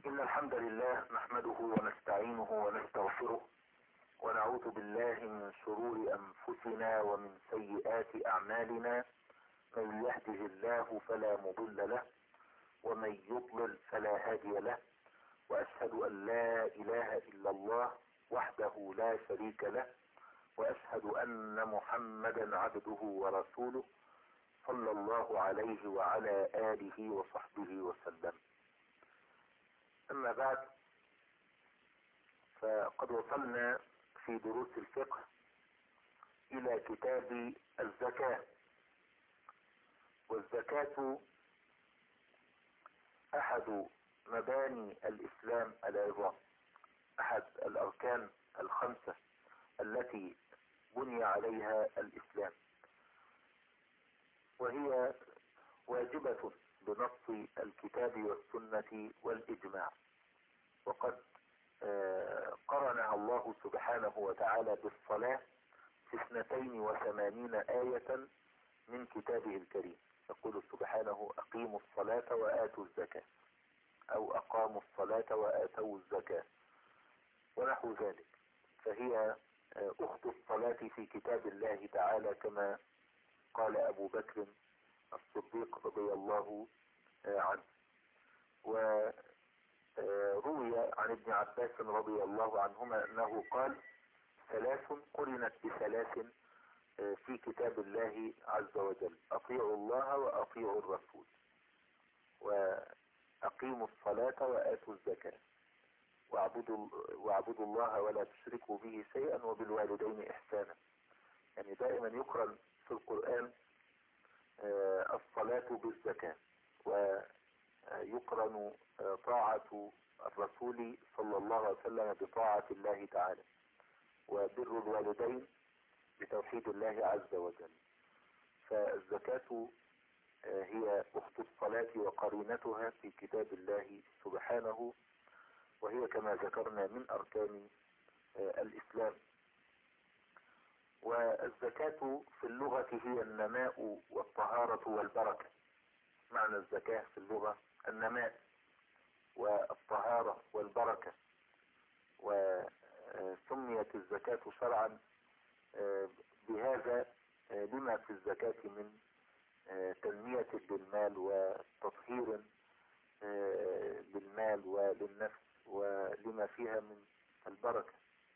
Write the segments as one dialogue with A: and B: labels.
A: إن الحمد لله نحمده ونستعينه ونستغفره ونعوذ بالله من شرور أنفسنا ومن سيئات أعمالنا. من يهده الله فلا مضل له ومن يضلل فلا هادي له، وأشهد أن لا إله إلا الله وحده لا شريك له، وأشهد أن محمدا عبده ورسوله صلى الله عليه وعلى آله وصحبه وسلم. أما بعد، فقد وصلنا في دروس الفقه إلى كتاب الزكاة. والزكاة أحد مباني الإسلام العظام، أحد الأركان الخمسة التي بني عليها الإسلام، وهي واجبة بنص الكتاب والسنة والإجماع. وقد قرنها الله سبحانه وتعالى بالصلاة في 82 آية من كتابه الكريم. يقول سبحانه: أقيموا الصلاة وآتوا الزكاة، أو أقاموا الصلاة وآتوا الزكاة، ونحو ذلك. فهي أخت الصلاة في كتاب الله تعالى، كما قال أبو بكر الصديق رضي الله عنه. وروي عن ابن عباس رضي الله عنهما أنه قال: 3 قرنت ب3 في كتاب الله عز وجل: أطيعوا الله وأطيعوا الرسول، وأقيموا الصلاة وآتوا الزكاة، واعبدوا الله ولا تشركوا به شيئا، وبالوالدين إحسانا. يعني دائما يقرن في القرآن الصلاة بالزكاة، ويقرن طاعة الرسول صلى الله عليه وسلم بطاعة الله تعالى، وبر الوالدين بتوحيد الله عز وجل. فالزكاة هي أخت الصلاة وقرينتها في كتاب الله سبحانه، وهي كما ذكرنا من أركان الإسلام. والزكاة في اللغة هي النماء والطهارة والبركة. معنى الزكاة في اللغة النماء والطهارة والبركة. وسميت الزكاة شرعا بهذا لما في الزكاة من تنمية للمال وتطهير للمال وللنفس، ولما فيها من البركة.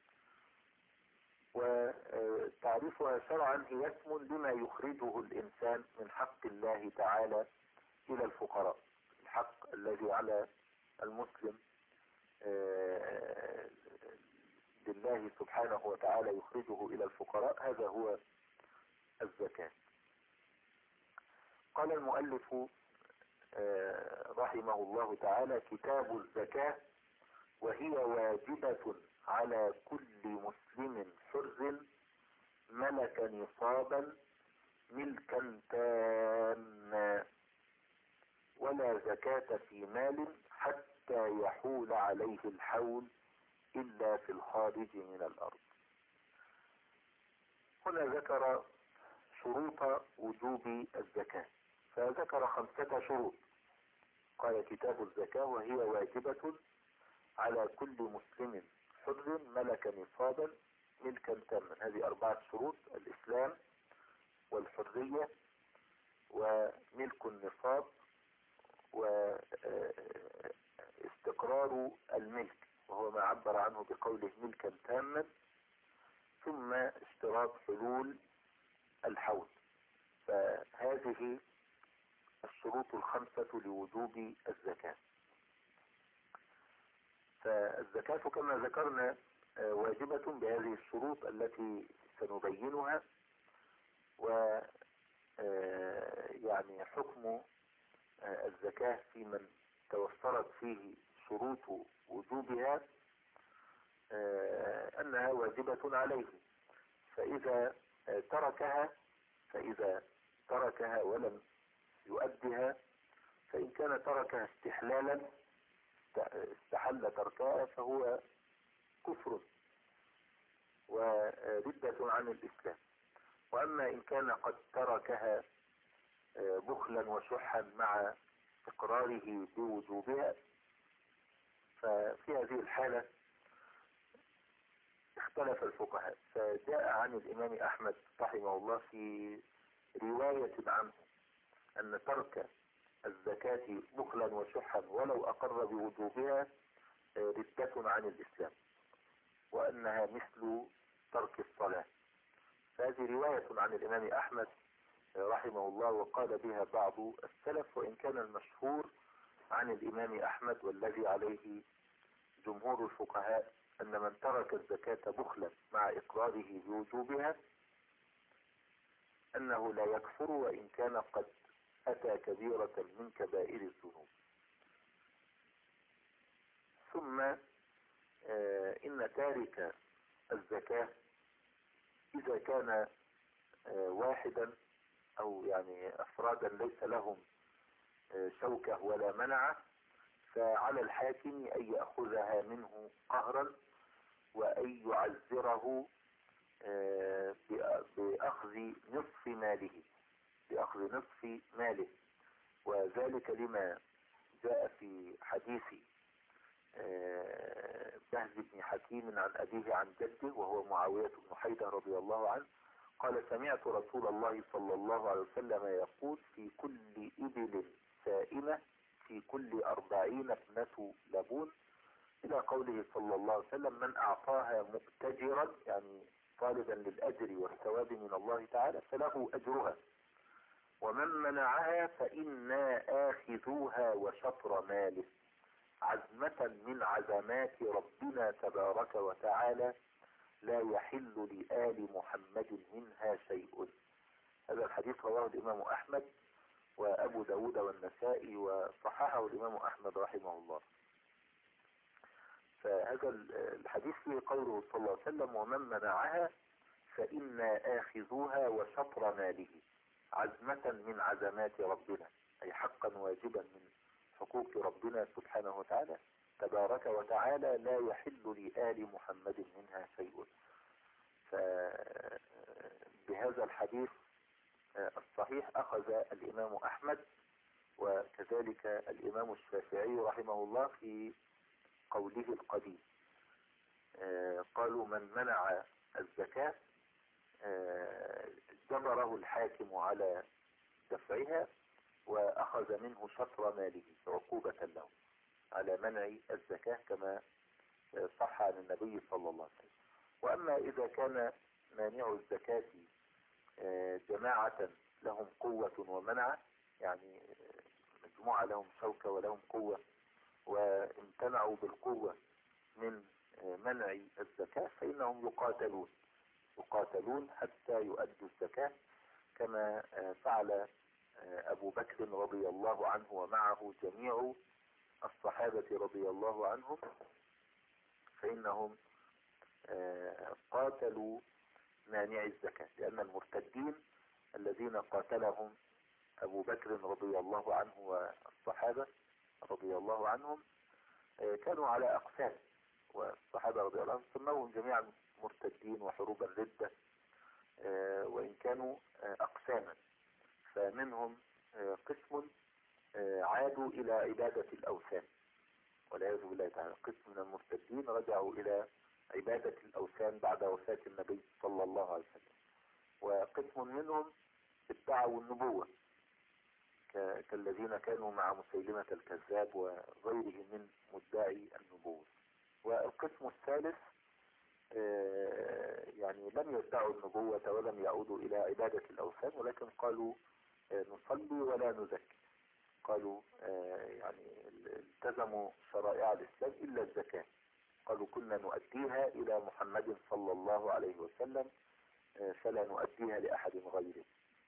A: وتعريفها شرعا هي اسم لما يخرجه الإنسان من حق الله تعالى إلى الفقراء. الحق الذي على المسلم لله سبحانه وتعالى يخرجه إلى الفقراء، هذا هو الزكاة. قال المؤلف رحمه الله تعالى: كتاب الزكاة، وهي واجبة على كل مسلم حر ملك نصابا ملكا تاما، ولا زكاة في مال حتى يحول عليه الحول إلا في الخارج من الأرض. هنا ذكر شروط وجوب الزكاة، فذكر 5 شروط. قال: كتاب الزكاة وهي واجبة على كل مسلم حر ملك نصابا ملكا تاما. هذه 4 شروط: الإسلام، والحرية، وملك النصاب، واستقرار الملك وهو ما عبر عنه بقوله ملكا تاما، ثم اشتراط حلول الحول. فهذه الشروط 5 لوجوب الزكاة. فالزكاة كما ذكرنا واجبة بهذه الشروط التي سنبينها. يعني حكم الزكاة في من توفرت فيه شروط وجوبها أنها واجبة عليه. فإذا تركها ولم يؤدها، فإن كان تركها استحلالا استحل تركها، فهو كفر وردة عن الإسلام. وأما إن كان قد تركها بخلا وشحا مع إقراره بوجوبها، ففي هذه الحالة اختلف الفقهاء، فجاء عن الإمام أحمد رحمه الله في رواية عنه أن ترك الزكاة بخلا وشحا ولو أقر بوجوبها ردة عن الإسلام، وأنها مثل ترك الصلاة. فهذه رواية عن الإمام أحمد رحمه الله، وقال بها بعض السلف، وإن كان المشهور عن الإمام أحمد والذي عليه جمهور الفقهاء أن من ترك الزكاة بخلا مع إقراره بوجوبها أنه لا يكفر، وإن كان قد أتى كبيرة من كبائر الذنوب. ثم إن تارك الزكاة إذا كان واحدا أو يعني أفرادا ليس لهم شوكة ولا منعة، فعلى الحاكم أن يأخذها منه قهرا وأن يعذره بأخذ نصف ماله، وذلك لما جاء في حديث بهز بن حكيم عن أبيه عن جده وهو معاوية بن حيدة رضي الله عنه قال: سمعت رسول الله صلى الله عليه وسلم يقول: في كل إبل سائمة في كل 40 ابنة لبون، إلى قوله صلى الله عليه وسلم: من أعطاها مؤتجرا يعني طالبا للأجر والثواب من الله تعالى فله أجرها، ومن منعها فإنا آخذوها وشطر ماله، عزمة من عزمات ربنا تبارك وتعالى، لا يحل لآل محمد منها شيء. هذا الحديث رواه الإمام أحمد وأبو داود والنسائي، وصححه الإمام أحمد رحمه الله. فهذا الحديث فيه قوله صلى الله عليه وسلم: ومن منعها فإنا آخذوها وشطر ماله، عزمة من عزمات ربنا، أي حقا واجبا من حقوق ربنا سبحانه وتعالى تبارك وتعالى، لا يحل لآل محمد منها شيء. فبهذا الحديث الصحيح أخذ الإمام أحمد وكذلك الإمام الشافعي رحمه الله في قوله القديم. قالوا: من منع الزكاة جبره الحاكم على دفعها وأخذ منه شطر ماله عقوبة له على منع الزكاة، كما صح عن النبي صلى الله عليه وسلم. وأما إذا كان مانع الزكاة جماعة لهم قوة ومنعة، يعني مجموعة لهم شوكة ولهم قوة وامتنعوا بالقوة من منع الزكاة، فإنهم يقاتلون حتى يؤدوا الزكاة، كما فعل أبو بكر رضي الله عنه ومعه جميع الصحابة رضي الله عنهم، فإنهم قاتلوا مانع الزكاة، لأن المرتدين الذين قاتلهم أبو بكر رضي الله عنه والصحابة رضي الله عنهم كانوا على أقسام، والصحابة رضي الله عنهم سموهم جميعا مرتدين وحروب الردة، وإن كانوا أقساما. فمنهم قسم عادوا إلى عبادة الأوثان والعياذ بالله تعالى، قسم من المرتدين رجعوا إلى عبادة الأوثان بعد وفاة النبي صلى الله عليه وسلم، وقسم منهم ادعوا النبوة كالذين كانوا مع مسيلمة الكذاب وغيره من مدعي النبوة. والقسم الثالث يعني لم يدعوا النبوة ولم يعودوا إلى عبادة الأوثان، ولكن قالوا نصلي ولا نزكي، قالوا يعني التزموا شرائع الإسلام إلا الزكاة، قالوا كنا نؤديها إلى محمد صلى الله عليه وسلم فلا نؤديها لأحد غيره.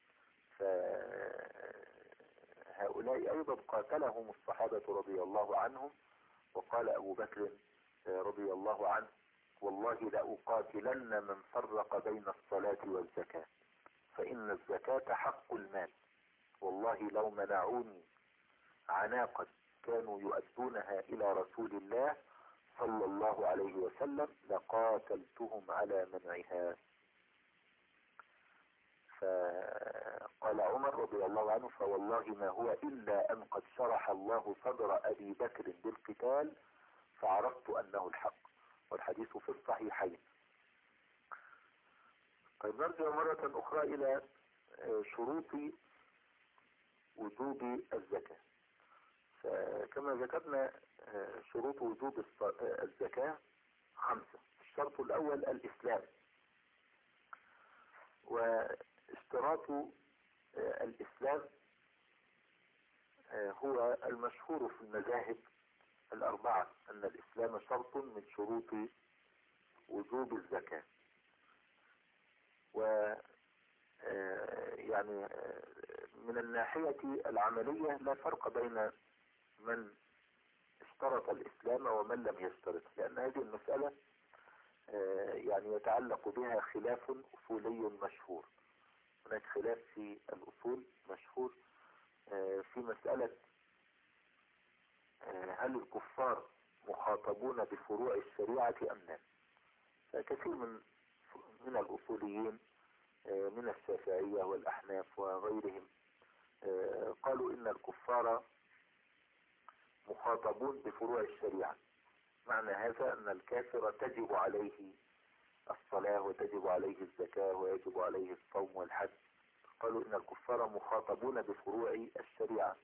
A: فهؤلاء أيضا قاتلهم الصحابة رضي الله عنهم، وقال أبو بكر رضي الله عنه: والله لأقاتلن من فرق بين الصلاة والزكاة، فإن الزكاة حق المال، والله لو منعوني عناقا كانوا يؤدونها إلى رسول الله صلى الله عليه وسلم لقاتلتهم على منعها. فقال عمر رضي الله عنه: فوالله ما هو إلا أن قد شرح الله صدر أبي بكر بالقتال فعرفت أنه الحق، والحديث في الصحيحين. طيب نرجع مرة أخرى إلى شروط وجوب الزكاة. فكما ذكرنا شروط وجوب الزكاة 5. الشرط الأول الإسلام، واشتراط الإسلام هو المشهور في المذاهب الأربعة، أن الإسلام شرط من شروط وجوب الزكاة. و يعني من الناحية العملية لا فرق بين من اشترط الإسلام ومن لم يشترط، لأن هذه المسألة يعني يتعلق بها خلاف أصولي مشهور. هناك خلاف في الأصول مشهور في مسألة هل الكفار مخاطبون بفروع الشريعة أم لا. فكثير من الأصوليين من الشافعية والأحناف وغيرهم قالوا إن الكفار مخاطبون بفروع الشريعة. معنى هذا أن الكافر تجب عليه الصلاة وتجب عليه الزكاة ويجب عليه الصوم والحج. قالوا إن الكفار مخاطبون بفروع الشريعة،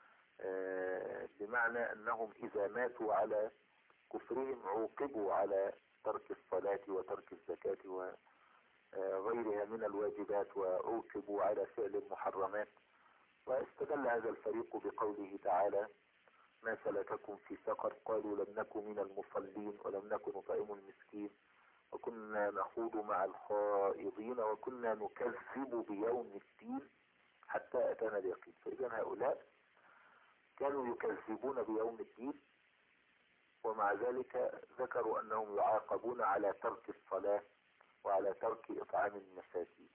A: بمعنى أنهم إذا ماتوا على كفرهم عوقبوا على ترك الصلاة وترك الزكاة وغيرها من الواجبات، وعوقبوا على فعل المحرمات. واستدل هذا الفريق بقوله تعالى: ما سلككم في سقر؟ قالوا لم نكن من المصلين ولم نكن نطعم المسكين وكنا نخوض مع الخائضين وكنا نكذب بيوم الدين حتى أتانا اليقين. فإذا هؤلاء كانوا يكذبون بيوم الدين، ومع ذلك ذكروا أنهم يعاقبون على ترك الصلاة وعلى ترك إطعام المساكين.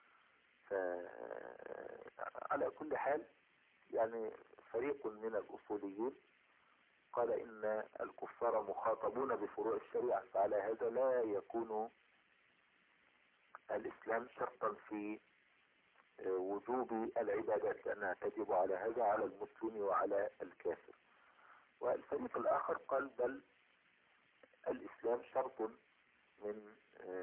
A: فعلى كل حال يعني فريق من الأصوليين قال إن الكفار مخاطبون بفروع الشريعة، فعلى هذا لا يكون الإسلام شرطا في وجوب العبادات، لأنها تجب على هذا على المسلم وعلى الكافر. والفريق الآخر قال بل الإسلام شرط من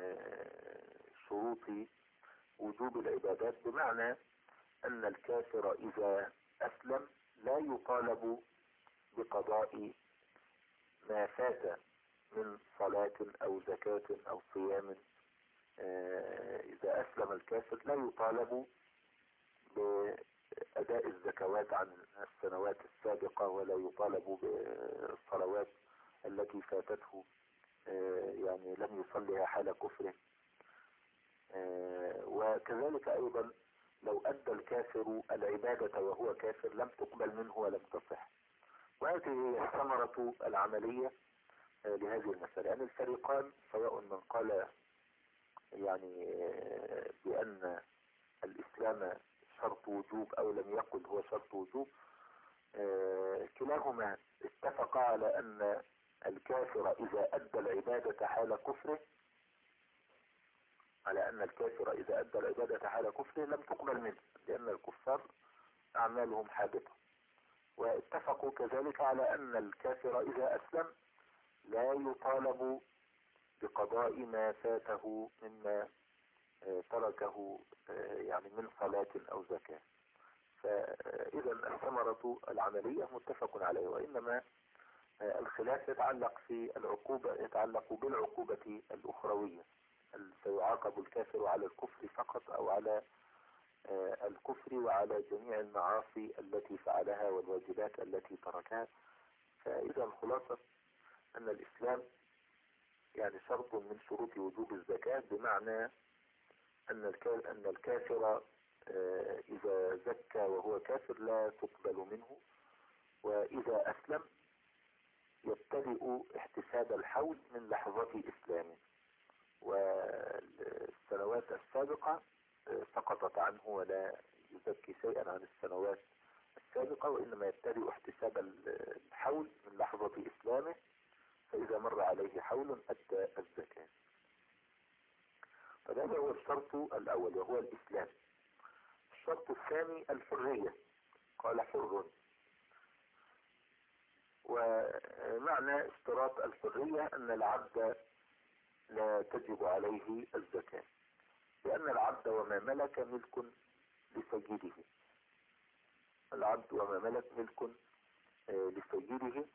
A: شروط وجوب العبادات، بمعنى أن الكافر إذا أسلم لا يطالب بقضاء ما فات من صلاة أو زكاة أو صيام. إذا أسلم الكافر لا يطالب بأداء الزكوات عن السنوات السابقة، ولا يطالب بالصلوات التي فاتته يعني لم يصلها حال كفره. وكذلك أيضا لو أدى الكافر العبادة وهو كافر لم تقبل منه ولم تصح. وهذه هي الثمرة العملية لهذه المسألة. يعني الفريقان سواء من قال يعني بأن الإسلام شرط وجوب أو لم يقل هو شرط وجوب، كلاهما اتفق على أن الكافر إذا أدى العبادة حال كفره لم تقبل منه، لأن الكفار أعمالهم حابطة. واتفقوا كذلك على أن الكافر إذا أسلم لا يطالب بقضاء ما فاته مما تركه يعني من صلاة أو زكاة. فإذا الثمرة العملية متفق عليه، وإنما الخلاف يتعلق في العقوبة، يتعلق بالعقوبة الأخروية. هل سيعاقب الكافر على الكفر فقط أو على الكفر وعلى جميع المعاصي التي فعلها والواجبات التي تركها؟ فإذا الخلاصة أن الإسلام يعني شرط من شروط وجوب الزكاة، بمعنى أن الكافر إذا زكى وهو كافر لا تقبل منه، وإذا أسلم يبتدئ احتساب الحول من لحظة إسلامه، والسنوات السابقة سقطت عنه ولا يزكي شيئا عن السنوات السابقة، وإنما يبتدئ احتساب الحول من لحظة إسلامه، فإذا مر عليه حول أدى الزكاة. فهذا هو الشرط الأول وهو الإسلام. الشرط الثاني الحرية. قال حر. ومعنى اشتراط الحرية أن العبد لا تجب عليه الزكاة، لأن العبد وما ملك ملك لسيده. العبد وما ملك ملك لسيده.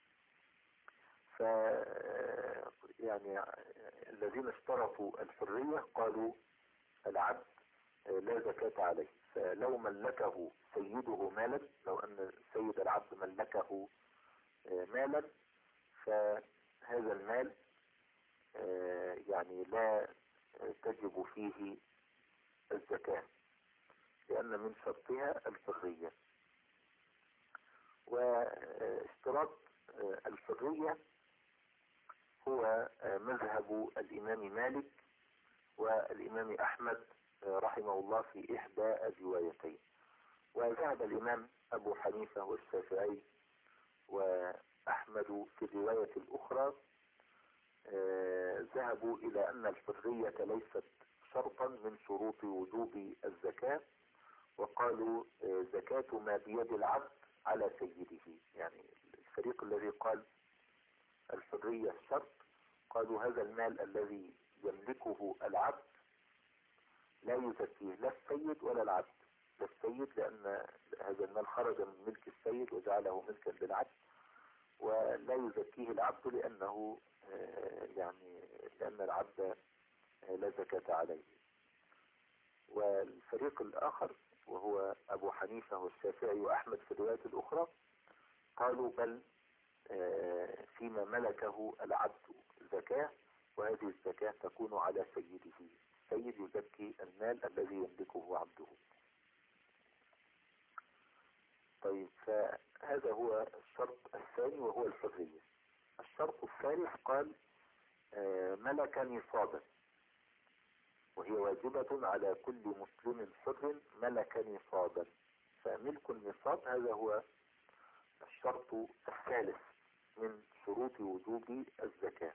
A: ف يعني الذين اشترطوا الحرية قالوا العبد لا زكاة عليه. فلو ملكه سيده مالا، لو أن سيد العبد ملكه مالا، فهذا المال يعني لا تجب فيه الزكاة، لأن من شرطها الحرية. واشتراط الحرية هو مذهب الإمام مالك والإمام أحمد رحمه الله في إحدى الروايتين. وذهب الإمام أبو حنيفة والشافعي وأحمد في الرواية الأخرى ذهبوا إلى أن الحرية ليست شرطا من شروط وجوب الزكاة، وقالوا زكاة ما بيد العبد على سيده. يعني الفريق الذي قال الحرية شرط قالوا هذا المال الذي يملكه العبد لا يزكيه لا السيد ولا العبد. لا السيد لأن هذا المال خرج من ملك السيد وجعله ملكا للعبد، ولا يزكيه العبد لأنه يعني لأن العبد لا زكاة عليه. والفريق الآخر وهو أبو حنيفة والشافعي وأحمد في الروايات الأخرى قالوا بل فيما ملكه العبد زكاة، وهذه الزكاة تكون على سيده. السيد يزكي المال الذي يملكه عبده. طيب، فهذا هو الشرط الثاني وهو الحرية. الشرط الثالث قال ملك نصابا، وهي واجبة على كل مسلم حر ملك نصابا. فملك النصاب هذا هو الشرط الثالث من شروط وجوب الزكاة.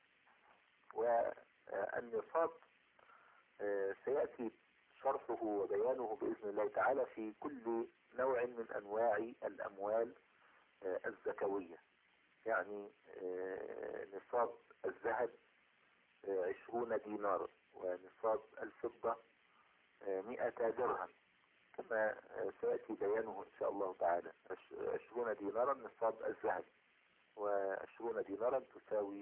A: والنصاب سيأتي شرحه وبيانه بإذن الله تعالى في كل نوع من أنواع الأموال الزكوية. يعني نصاب الذهب 20 دينار، ونصاب الفضة 100 درهم، كما سيأتي بيانه إن شاء الله تعالى. 20 دينارا نصاب الذهب، و20 دينارا تساوي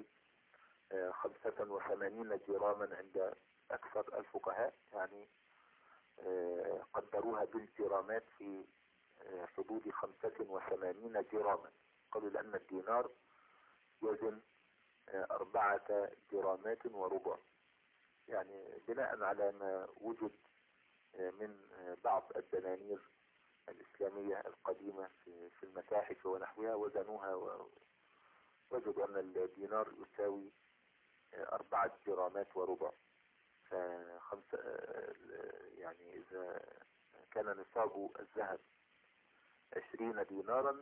A: 85 جراما عند أكثر الفقهاء. يعني قدروها بالجرامات في حدود 85 جراما. قالوا لأن الدينار يزن 4 جرامات وربع، يعني بناء على ما وجد من بعض الدنانير الإسلامية القديمة في المتاحف ونحوها، وزنوها ووجدوا أن الدينار يساوي 4 جرامات وربع. يعني إذا كان نصاب الذهب 20 دينارا،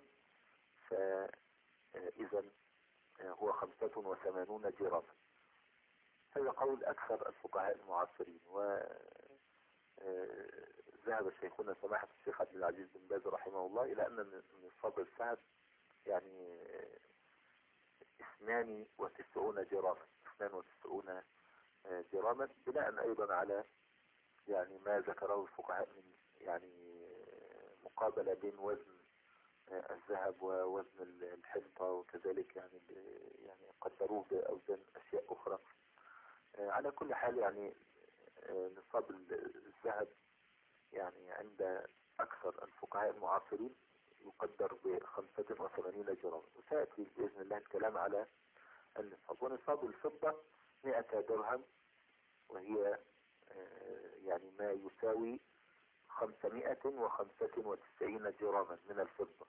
A: فإذا هو 85 جراما. هذا قول أكثر الفقهاء المعاصرين. وذهب شيخنا سماحة الشيخ عبد العزيز بن باز رحمه الله إلى أن نصاب الذهب يعني 92 جراما، 92 جراما، بناء أيضا على يعني ما ذكره الفقهاء من يعني مقابلة بين وزن الذهب ووزن الحنطة، وكذلك يعني قدروه بأوزان أشياء أخرى. على كل حال يعني نصاب الذهب يعني عند أكثر الفقهاء المعاصرين يقدر ب85 جرام، وسيأتي بإذن الله الكلام على النصاب. ونصاب الفضة 100 درهم، وهي يعني ما يساوي 595 جراما من الفضة.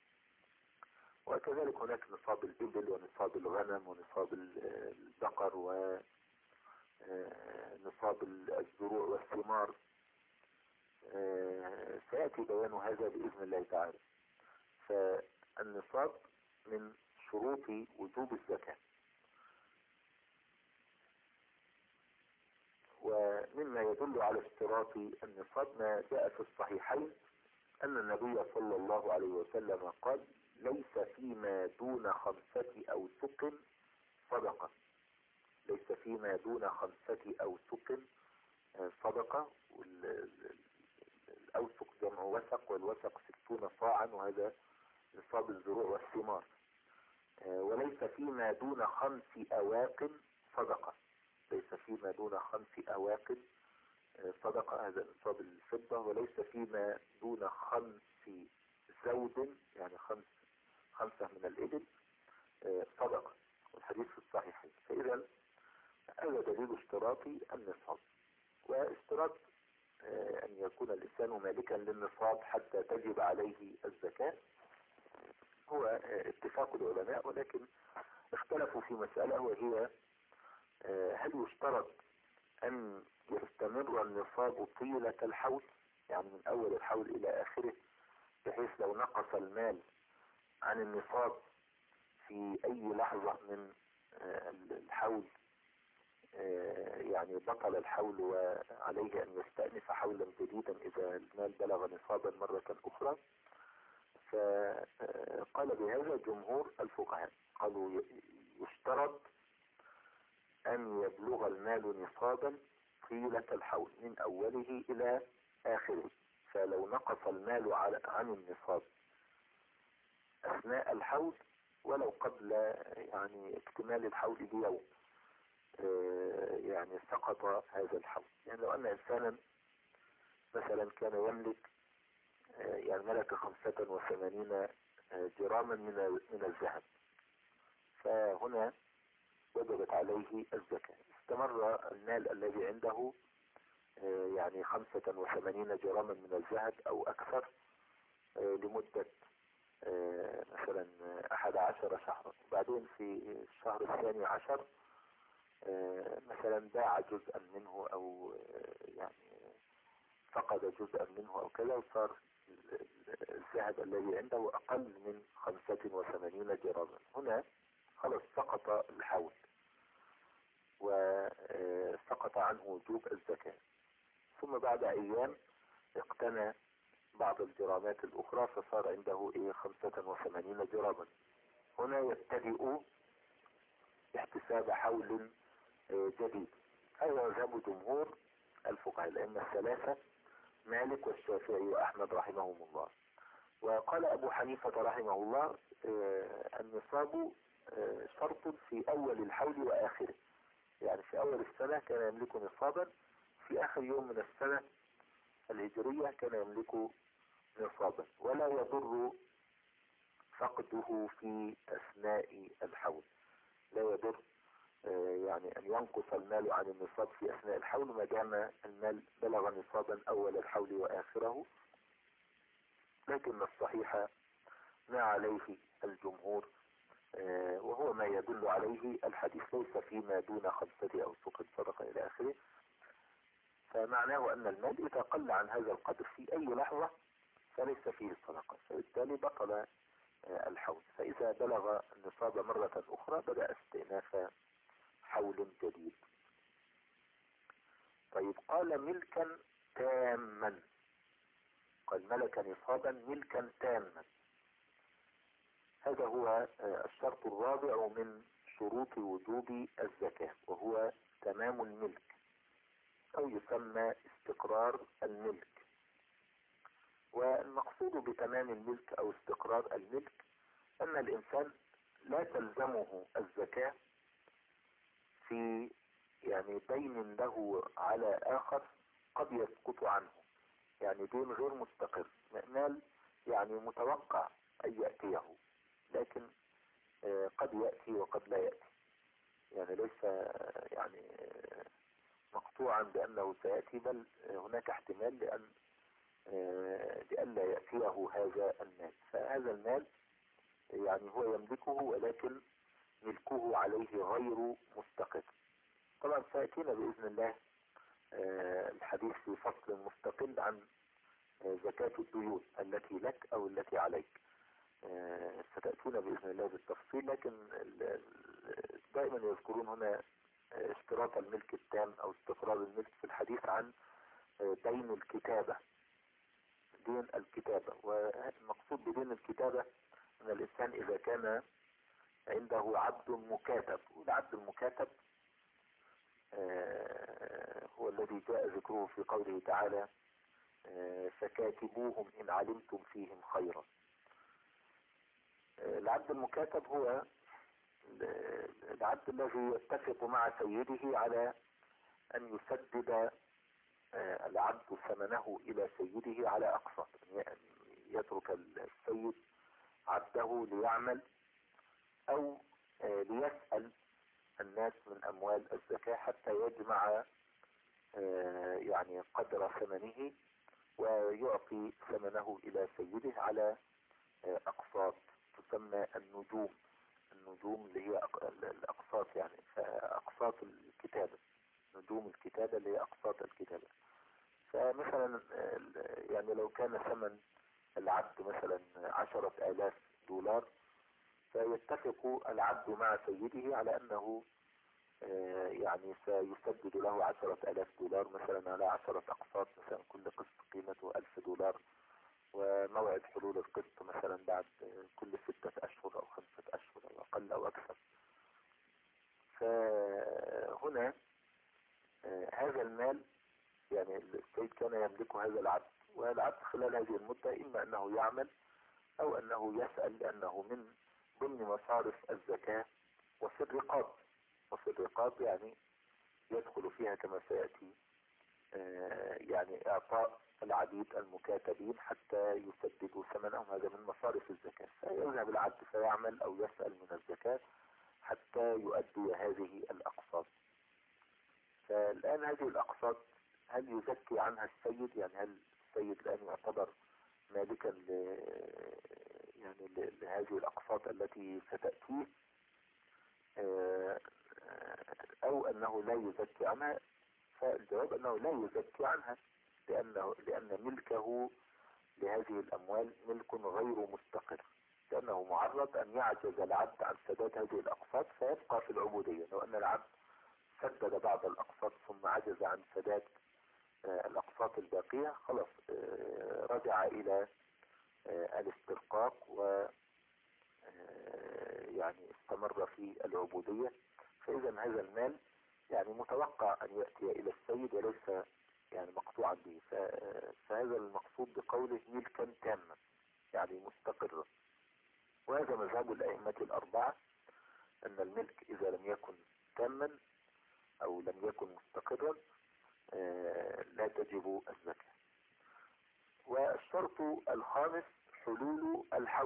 A: وكذلك هناك نصاب الإبل ونصاب الغنم ونصاب البقر ونصاب الزروع والثمار. سيأتي بيان هذا بإذن الله تعالى. فالنصاب من شروط وجوب الزكاة. ومما يدل على اشتراط النصاب ما جاء في الصحيحين أن النبي صلى الله عليه وسلم قال ليس فيما دون 5 أوسق صدقة. ليس فيما دون 5 أوسق صدقة. والأوسق جمع وسق، والوسق 60 صاعا، وهذا نصاب الزروع والثمار. وليس فيما دون 5 أواق صدقة. ليس فيما دون 5 أواق صدقة، هذا نصاب الفضة. وليس فيما دون 5 زود، يعني 5 من الإبل صدقة. والحديث في الصحيحين. فإذا هذا دليل اشتراطي النصاب. واشتراط أن يكون الإنسان مالكا للنصاب حتى تجب عليه الزكاة هو اتفاق العلماء، ولكن اختلفوا في مسألة، وهي هل يشترط أن يستمر النصاب طيلة الحول، يعني من أول الحول إلى آخره، بحيث لو نقص المال عن النصاب في أي لحظة من الحول يعني بطل الحول وعليه أن يستأنف حولا جديدا إذا المال بلغ نصابا مرة أخرى. فقال بهذا جمهور الفقهاء، قالوا يشترط أن يبلغ المال نصابا طيلة الحول من أوله إلى آخره. فلو نقص المال عن النصاب أثناء الحول ولو قبل يعني اكتمال الحول بيوم يعني سقط هذا الحول. يعني لو أن إنسانا مثلا كان يملك يعني ملك 85 جراما من الذهب، فهنا وجبت عليه الزكاة. استمر المال الذي عنده يعني 85 جراما من الذهب أو أكثر لمدة مثلا 11 شهرا. وبعدين في الشهر 12 مثلا باع جزءا منه أو يعني فقد جزءا منه أو كذا، وصار الذهب الذي عنده أقل من 85 جراما. هنا خلاص سقط الحول وسقط عنه وجوب الزكاة. ثم بعد أيام اقتنى بعض الجرامات الأخرى فصار عنده 85 جراما. هنا يبتدئ احتساب حول جديد. هذا مذهب جمهور الفقهاء الأئمة الثلاثة، مالك والشافعي وأحمد رحمهم الله. وقال أبو حنيفة رحمه الله النصاب شرط في أول الحول وآخره. يعني في أول السنة كان يملك نصابا، في آخر يوم من السنة الهجرية كان يملك نصابا، ولا يضر فقده في أثناء الحول. لا يضر يعني أن ينقص المال عن النصاب في أثناء الحول ما دام المال بلغ نصابا أول الحول وآخره. لكن الصحيح ما عليه الجمهور وهو ما يدل عليه الحديث، ليس فيما دون 5 أوسق صدقة إلى آخره. فمعناه أن المال إذا قل عن هذا القدر في أي لحظة فليس فيه صدقة، فبالتالي بطل الحول. فإذا بلغ النصاب مرة أخرى بدأ استئناف حول جديد. طيب قال ملكا تاما، قال ملك نصابا ملكا تاما. هذا هو الشرط الرابع من شروط وجوب الزكاة، وهو تمام الملك أو يسمى استقرار الملك. والمقصود بتمام الملك أو استقرار الملك أن الإنسان لا تلزمه الزكاة في يعني دين له على آخر قد يسقط عنه، يعني دين غير مستقر، مال يعني متوقع أن يأتيه لكن قد يأتي وقد لا يأتي، يعني ليس يعني مقطوعا بأنه سيأتي، بل هناك احتمال لأن لا يأتيه هذا المال. فهذا المال يعني هو يملكه ولكن ملكه عليه غير مستقر. طبعا سيأتينا بإذن الله الحديث في فصل مستقل عن زكاة الديون التي لك أو التي عليك، ستأتينا بإذن الله بالتفصيل. لكن دائما يذكرون هنا اشتراط الملك التام أو استقرار الملك في الحديث عن دين الكتابة، دين الكتابة. والمقصود بدين الكتابة أن الإنسان إذا كان عنده عبد مكاتب، والعبد المكاتب هو الذي جاء ذكره في قوله تعالى فكاتبوهم إن علمتم فيهم خيرا. العبد المكاتب هو العبد الذي يتفق مع سيده على أن يسدد العبد ثمنه إلى سيده على أقساط، يعني يترك السيد عبده ليعمل أو ليسأل الناس من أموال الزكاة حتى يجمع يعني قدر ثمنه ويعطي ثمنه إلى سيده على أقساط تسمى النجوم. النجوم اللي هي الأقساط، يعني أقساط الكتابة، نجوم الكتابة اللي هي أقساط الكتابة. فمثلا يعني لو كان ثمن العبد مثلا 10,000 دولار، فيتفق العبد مع سيده على أنه يعني سيسدد له 10,000 دولار مثلا على 10 أقساط، مثلا كل قسط قيمته 1000 دولار، وموعد حلول القسط مثلا بعد كل 6 أشهر أو 5 أشهر أو أقل أو أكثر. فهنا هذا المال يعني السيد كان يملك هذا العبد، والعبد خلال هذه المدة إما أنه يعمل أو أنه يسأل، لأنه من ضمن مصارف الزكاة. وفي الرقاب يعني يدخل فيها كما سيأتي يعني إعطاء العبيد المكاتبين حتى يسددوا ثمنهم، هذا من مصارف الزكاة. فيذهب العبد فيعمل أو يسأل من الزكاة حتى يؤدي هذه الأقساط. فالآن هذه الأقساط هل يزكي عنها السيد؟ يعني هل السيد الآن يعتبر مالكا يعني لهذه الأقساط التي ستأتيه، أو أنه لا يزكي عنها؟ فالجواب أنه لا يزكي عنها، لأن ملكه لهذه الأموال ملك غير مستقر، لأنه معرض أن يعجز العبد عن سداد هذه الأقساط فيبقى في العبودية. لو أن العبد سدد بعض الأقساط ثم عجز عن سداد الأقساط الباقية، خلاص رجع إلى الاسترقاق و يعني استمر في العبودية. فإذا هذا المال يعني متوقع أن يأتي إلى السيد وليس يعني مقطوعا به. فهذا المقصود بقوله ملكا تاما، يعني مستقرا. وهذا مذهب الأئمة الأربعة، أن الملك إذا لم يكن تاما أو لم يكن مستقرا لا تجب الزكاة. والشرط الخامس حلول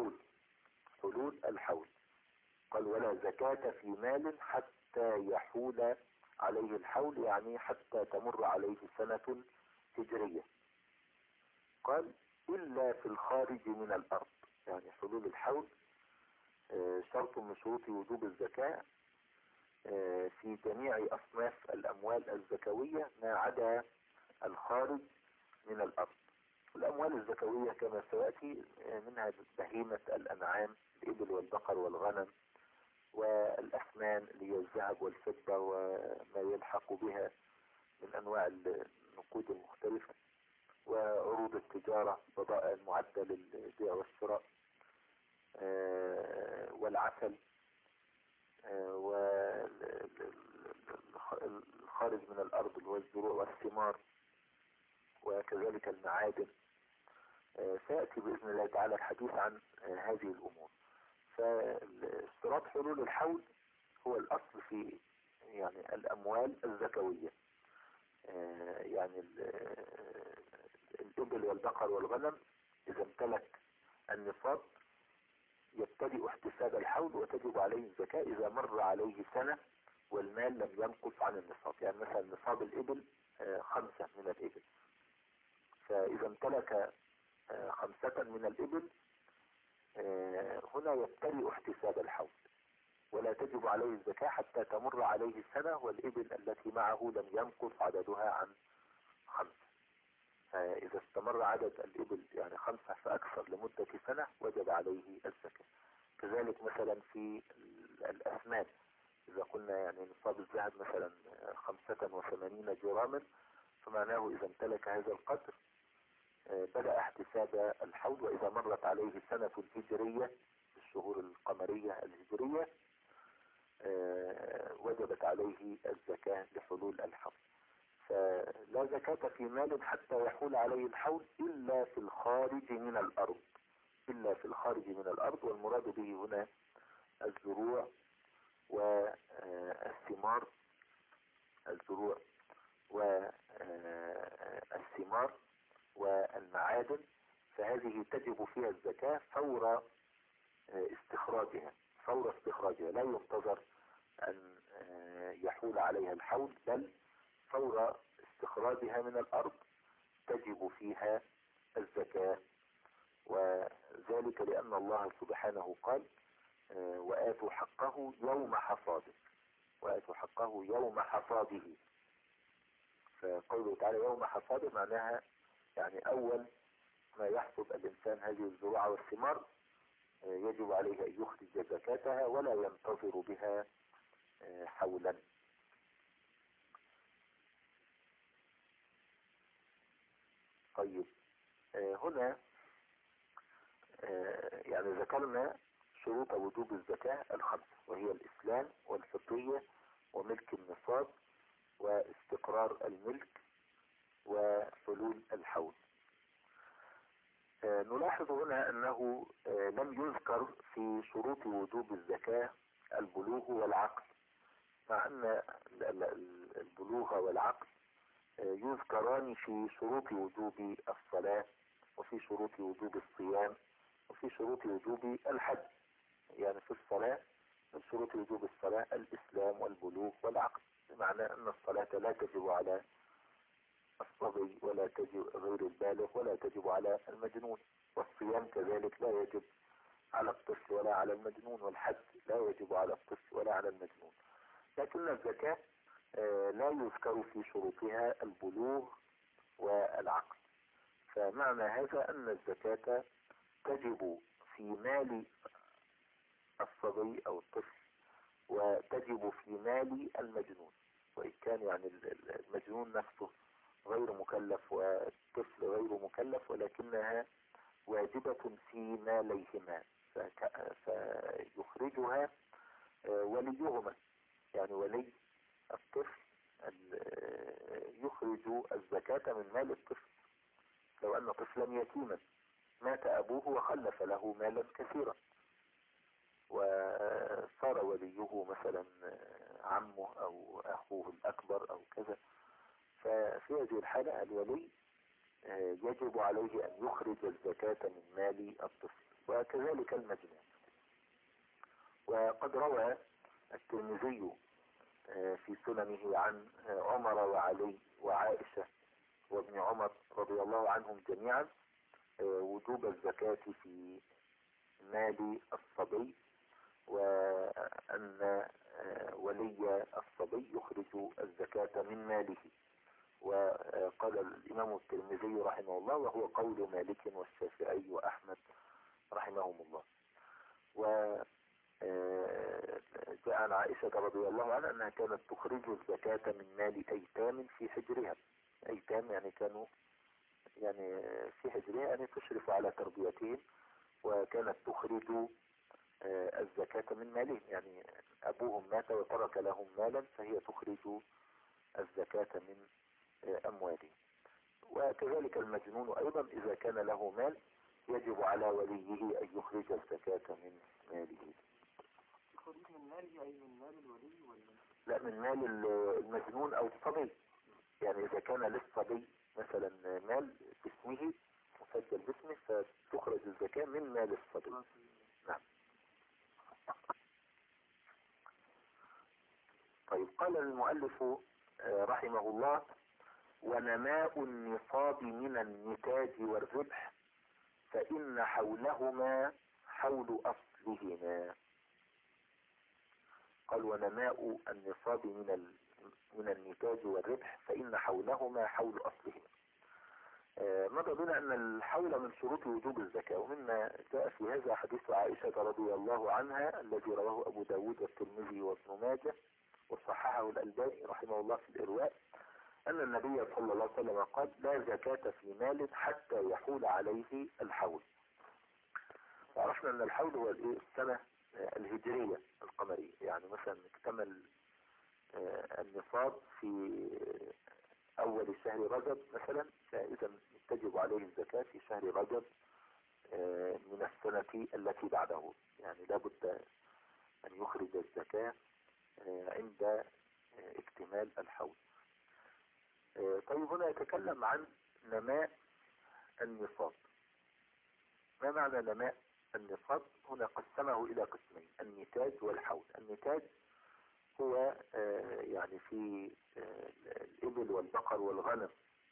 A: الحول. قال ولا زكاة في مال حتى يحول عليه الحول، يعني حتى تمر عليه سنة هجرية. قال إلا في الخارج من الأرض، يعني حلول الحول شرط من شروط وجوب الزكاة في جميع أصناف الأموال الزكوية ما عدا الخارج من الأرض. الأموال الزكوية كما سيأتي منها بهيمة الأنعام، الإبل والبقر والغنم، والأثمان اللي هي الذهب والفضة وما يلحق بها من أنواع النقود المختلفة، وعروض التجارة، بضائع المعدة للبيع والشراء، والعسل، والخارج من الأرض اللي هو الزروع والثمار، وكذلك المعادن. سيأتي بإذن الله تعالى الحديث عن هذه الأمور. فاشتراط حلول الحول هو الأصل في يعني الأموال الزكوية، يعني الإبل والبقر والغنم إذا امتلك النصاب يبتدئ احتساب الحول وتجب عليه الزكاة إذا مر عليه سنة والمال لم ينقص عن النصاب. يعني مثلا نصاب الإبل 5 من الإبل، فإذا امتلك 5 من الإبل هنا يبتدئ احتساب الحول، ولا تجب عليه الزكاة حتى تمر عليه سنة والإبل التي معه لم ينقص عددها عن 5. فإذا استمر عدد الإبل يعني 5 فأكثر لمدة سنة وجب عليه الزكاة. كذلك مثلا في الأثمان، إذا قلنا يعني نصاب الذهب مثلا 85 جراما، فمعناه إذا امتلك هذا القدر بدأ احتساب الحول، وإذا مرت عليه سنة هجرية الشهور القمرية الهجرية وجبت عليه الزكاة لحلول الحول. فلا زكاة في مال حتى يحول عليه الحول إلا في الخارج من الأرض، إلا في الخارج من الأرض. والمراد به هنا الزروع والثمار، الزروع والثمار والمعادن، فهذه تجب فيها الزكاة فور استخراجها، فور استخراجها، لا ينتظر أن يحول عليها الحول، بل فور استخراجها من الأرض تجب فيها الزكاة. وذلك لأن الله سبحانه قال وآتوا حقه يوم حصاده، وآتوا حقه يوم حصاده. فقوله تعالى يوم حصاده معناها يعني أول ما يحصد الإنسان هذه الزروع والثمار يجب عليه أن يخرج زكاتها ولا ينتظر بها حولا. طيب هنا يعني ذكرنا شروط وجوب الزكاة الخمسة، وهي الإسلام والفطرية وملك النصاب واستقرار الملك وحلول الحول. نلاحظ هنا أنه لم يذكر في شروط وجوب الزكاة البلوغ والعقل، مع أن البلوغ والعقل يذكران في شروط وجوب الصلاة وفي شروط وجوب الصيام وفي شروط وجوب الحج. يعني في الصلاة من شروط وجوب الصلاة الإسلام والبلوغ والعقل، بمعنى أن الصلاة لا تجب على الصبي ولا تجب غير البالغ ولا تجب على المجنون، والصيام كذلك لا يجب على الطفل ولا على المجنون، والحج لا يجب على الطفل ولا على المجنون. لكن الزكاة لا يذكر في شروطها البلوغ والعقل. فمعنى هذا أن الزكاة تجب في مال الصبي أو الطفل وتجب في مال المجنون، وإن كان يعني المجنون نفسه غير مكلف والطفل غير مكلف، ولكنها واجبة في ماليهما فيخرجها وليهما، يعني ولي الطفل يخرج الزكاة من مال الطفل. لو أن طفلا يتيما مات أبوه وخلف له مالا كثيرا وصار وليه مثلا عمه أو أخوه الأكبر أو كذا، ففي هذه الحالة الولي يجب عليه أن يخرج الزكاة من مال الطفل، وكذلك المجنون. وقد روى الترمذي في سننه عن عمر وعلي وعائشة وابن عمر رضي الله عنهم جميعا وجوب الزكاة في مال الصبي، وأن ولي الصبي يخرج الزكاة من ماله. وقال الإمام الترمذي رحمه الله وهو قول مالك والشافعي وأحمد رحمهم الله. وجاء عن عائشة رضي الله عنها أنها كانت تخرج الزكاة من مال أيتام في حجرها. أيتام يعني كانوا يعني في حجرها يعني تشرف على تربيتهم، وكانت تخرج الزكاة من مالهم، يعني أبوهم مات وترك لهم مالا فهي تخرج الزكاة من أموالهم. وكذلك المجنون أيضا إذا كان له مال يجب على وليه أن يخرج الزكاة من ماله.
B: يخرج من ماله أي من مال الولي ولا؟
A: لا، من مال المجنون أو الصبي. يعني إذا كان للصبي مثلا مال باسمه مسجل باسمه فتخرج الزكاة من مال الصبي. نعم. طيب قال المؤلف رحمه الله ونماء النصاب من النتاج والربح فإن حولهما حول أصلهما. قال ونماء النصاب من النتاج والربح فإن حولهما حول أصلهما. مضى بنا أن الحول من شروط وجوب الزكاة، ومما جاء في هذا حديث عائشة رضي الله عنها الذي رواه أبو داود والترمذي وابن ماجه وصححه الألباني رحمه الله في الإرواء أن النبي صلى الله عليه وسلم قال لا زكاة في مال حتى يحول عليه الحول. عرفنا ان الحول هو الايه السنة الهجرية القمرية. يعني مثلا اكتمل النصاب في اول شهر رجب مثلا، فاذا تجب عليه الزكاة في شهر رجب من السنة التي بعده. يعني لابد ان يخرج الزكاة عند اكتمال الحول. طيب هنا يتكلم عن نماء النصاب. ما معنى نماء النصاب؟ هنا قسمه الى قسمين: النتاج والحول. النتاج هو يعني في الإبل والبقر والغنم،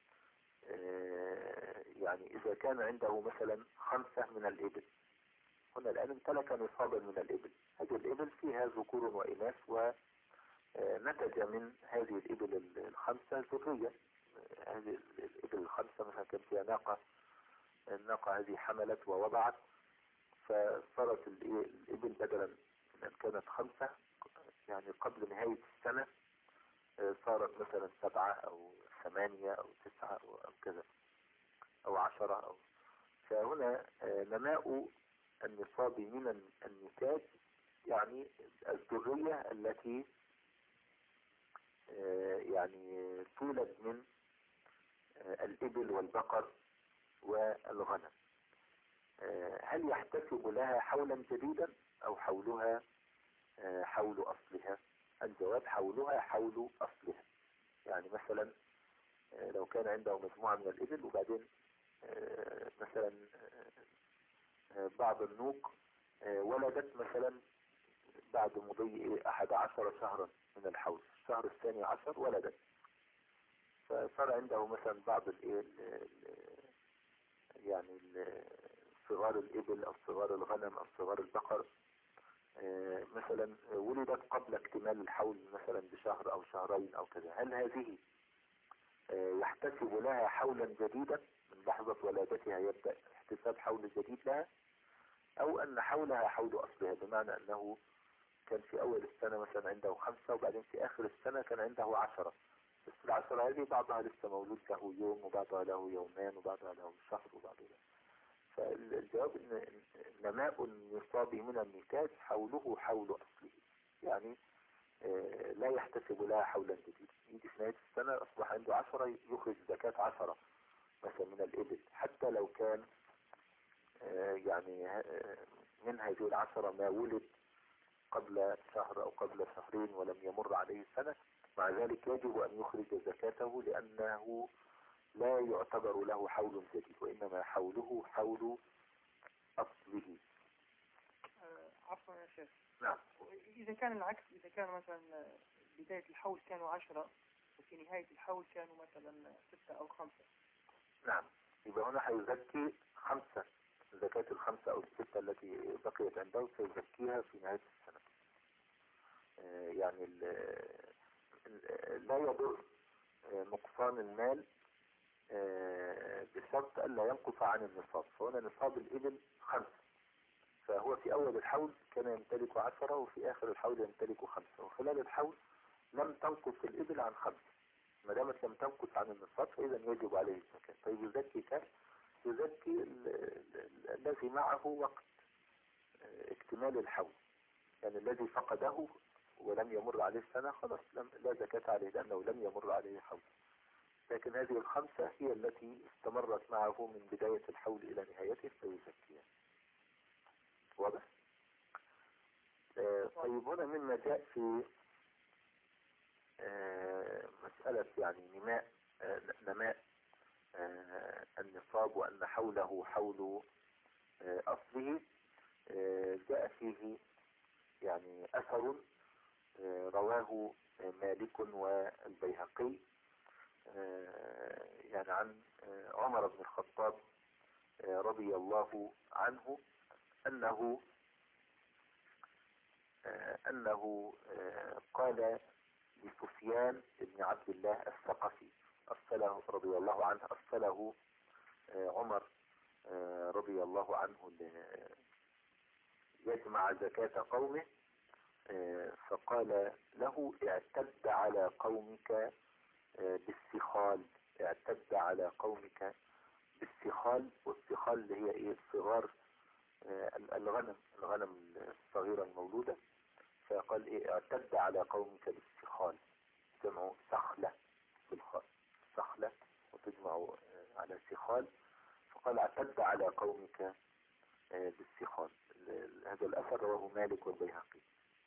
A: يعني إذا كان عنده مثلا 5 من الإبل، هنا الآن امتلك نصابا من الإبل. هذه الإبل فيها ذكور وإناث، ونتج من هذه الإبل 5 ذرية. هذه الإبل 5 مثلا كان فيها ناقة، الناقة هذه حملت ووضعت، فصارت الإبل بدلا من أن كانت 5 يعني قبل نهاية السنة صارت مثلا 7 أو 8 أو 9 أو كذا أو 10 فهنا نماء النصاب من النتاج يعني الذرية التي يعني تولد من الإبل والبقر والغنم. هل يحتسب لها حولا جديدا أو حولها حول أصلها؟ الجواب: حولها حول أصلها. يعني مثلا لو كان عنده مجموعة من الإبل، وبعدين مثلا بعض النوق ولدت مثلا بعد مضي 11 شهرا من الحول، الشهر 12 ولدت، فصار عنده مثلا بعض يعني صغار الإبل أو صغار الغنم أو صغار البقر مثلا ولدت قبل اكتمال الحول مثلا بشهر أو شهرين أو كذا. هل هذه يحتسب لها حولا جديدا من لحظة ولادتها، يبدأ احتساب حول جديد لها، أو أن حولها حول أصلها، بمعنى أنه كان في أول السنة مثلا عنده 5 وبعدين في آخر السنة كان عنده 10، بس ال10 هذه بعضها لسه مولود له يوم وبعضها له يومين وبعضها له شهر وبعضها له. فالجواب ان نماء النصاب من النتاج حوله حول أصله، يعني لا يحتسب لها حولا جديدا. يجي في نهاية السنة أصبح عنده 10 يخرج زكاة 10 مثلا من الإبل، حتى لو كان يعني من هذه 10 ما ولد قبل شهر أو قبل شهرين ولم يمر عليه سنة، مع ذلك يجب أن يخرج زكاته، لأنه لا يعتبر له حول جديد، وإنما حوله حول أصله.
B: عفوا يا شيخ.
A: نعم.
B: إذا كان العكس، إذا كان مثلا بداية الحول كانوا 10 وفي نهاية الحول كانوا مثلا 6 أو 5.
A: نعم، يبقى هنا هيزكي 5، زكاة ال5 أو ال6 التي بقيت عنده سيزكيها في نهاية السنة. يعني لا يضر نقصان المال بشرط ألا ينقص عن النصاب. فهنا نصاب الإبل 5، فهو في أول الحول كان يمتلك 10 وفي آخر الحول يمتلك 5، وخلال الحول لم تنقص الإبل عن 5. ما دامت لم تنقص عن النصاب فإذا يجب عليه الزكاة. طيب يزكي كم؟ يزكي الذي معه وقت اكتمال الحول، يعني الذي فقده ولم يمر عليه السنة خلاص لا زكاة عليه لأنه لم يمر عليه حول. لكن هذه ال5 هي التي استمرت معه من بداية الحول إلى نهايته فيزكيها. واضح؟ طيب هنا مما جاء في مسألة يعني نماء النصاب وأن حوله حول أصله، جاء فيه يعني أثر رواه مالك والبيهقي يعني عن عمر بن الخطاب رضي الله عنه أنه قال لسفيان بن عبد الله الثقفي أرسله رضي الله عنه، أرسله عمر رضي الله عنه يجمع زكاة قومه، فقال له: اعتد على قومك بالسخال. اعتد على قومك بالسخال، والسخال اللي هي ايه؟ صغار الغنم الصغيرة المولودة، فقال إيه اعتد على قومك بالسخال، جمعوا سخلة بالخاء، سخلة وتجمع على سخال، فقال اعتد على قومك بالسخال. هذا الأثر رواه مالك والبيهقي.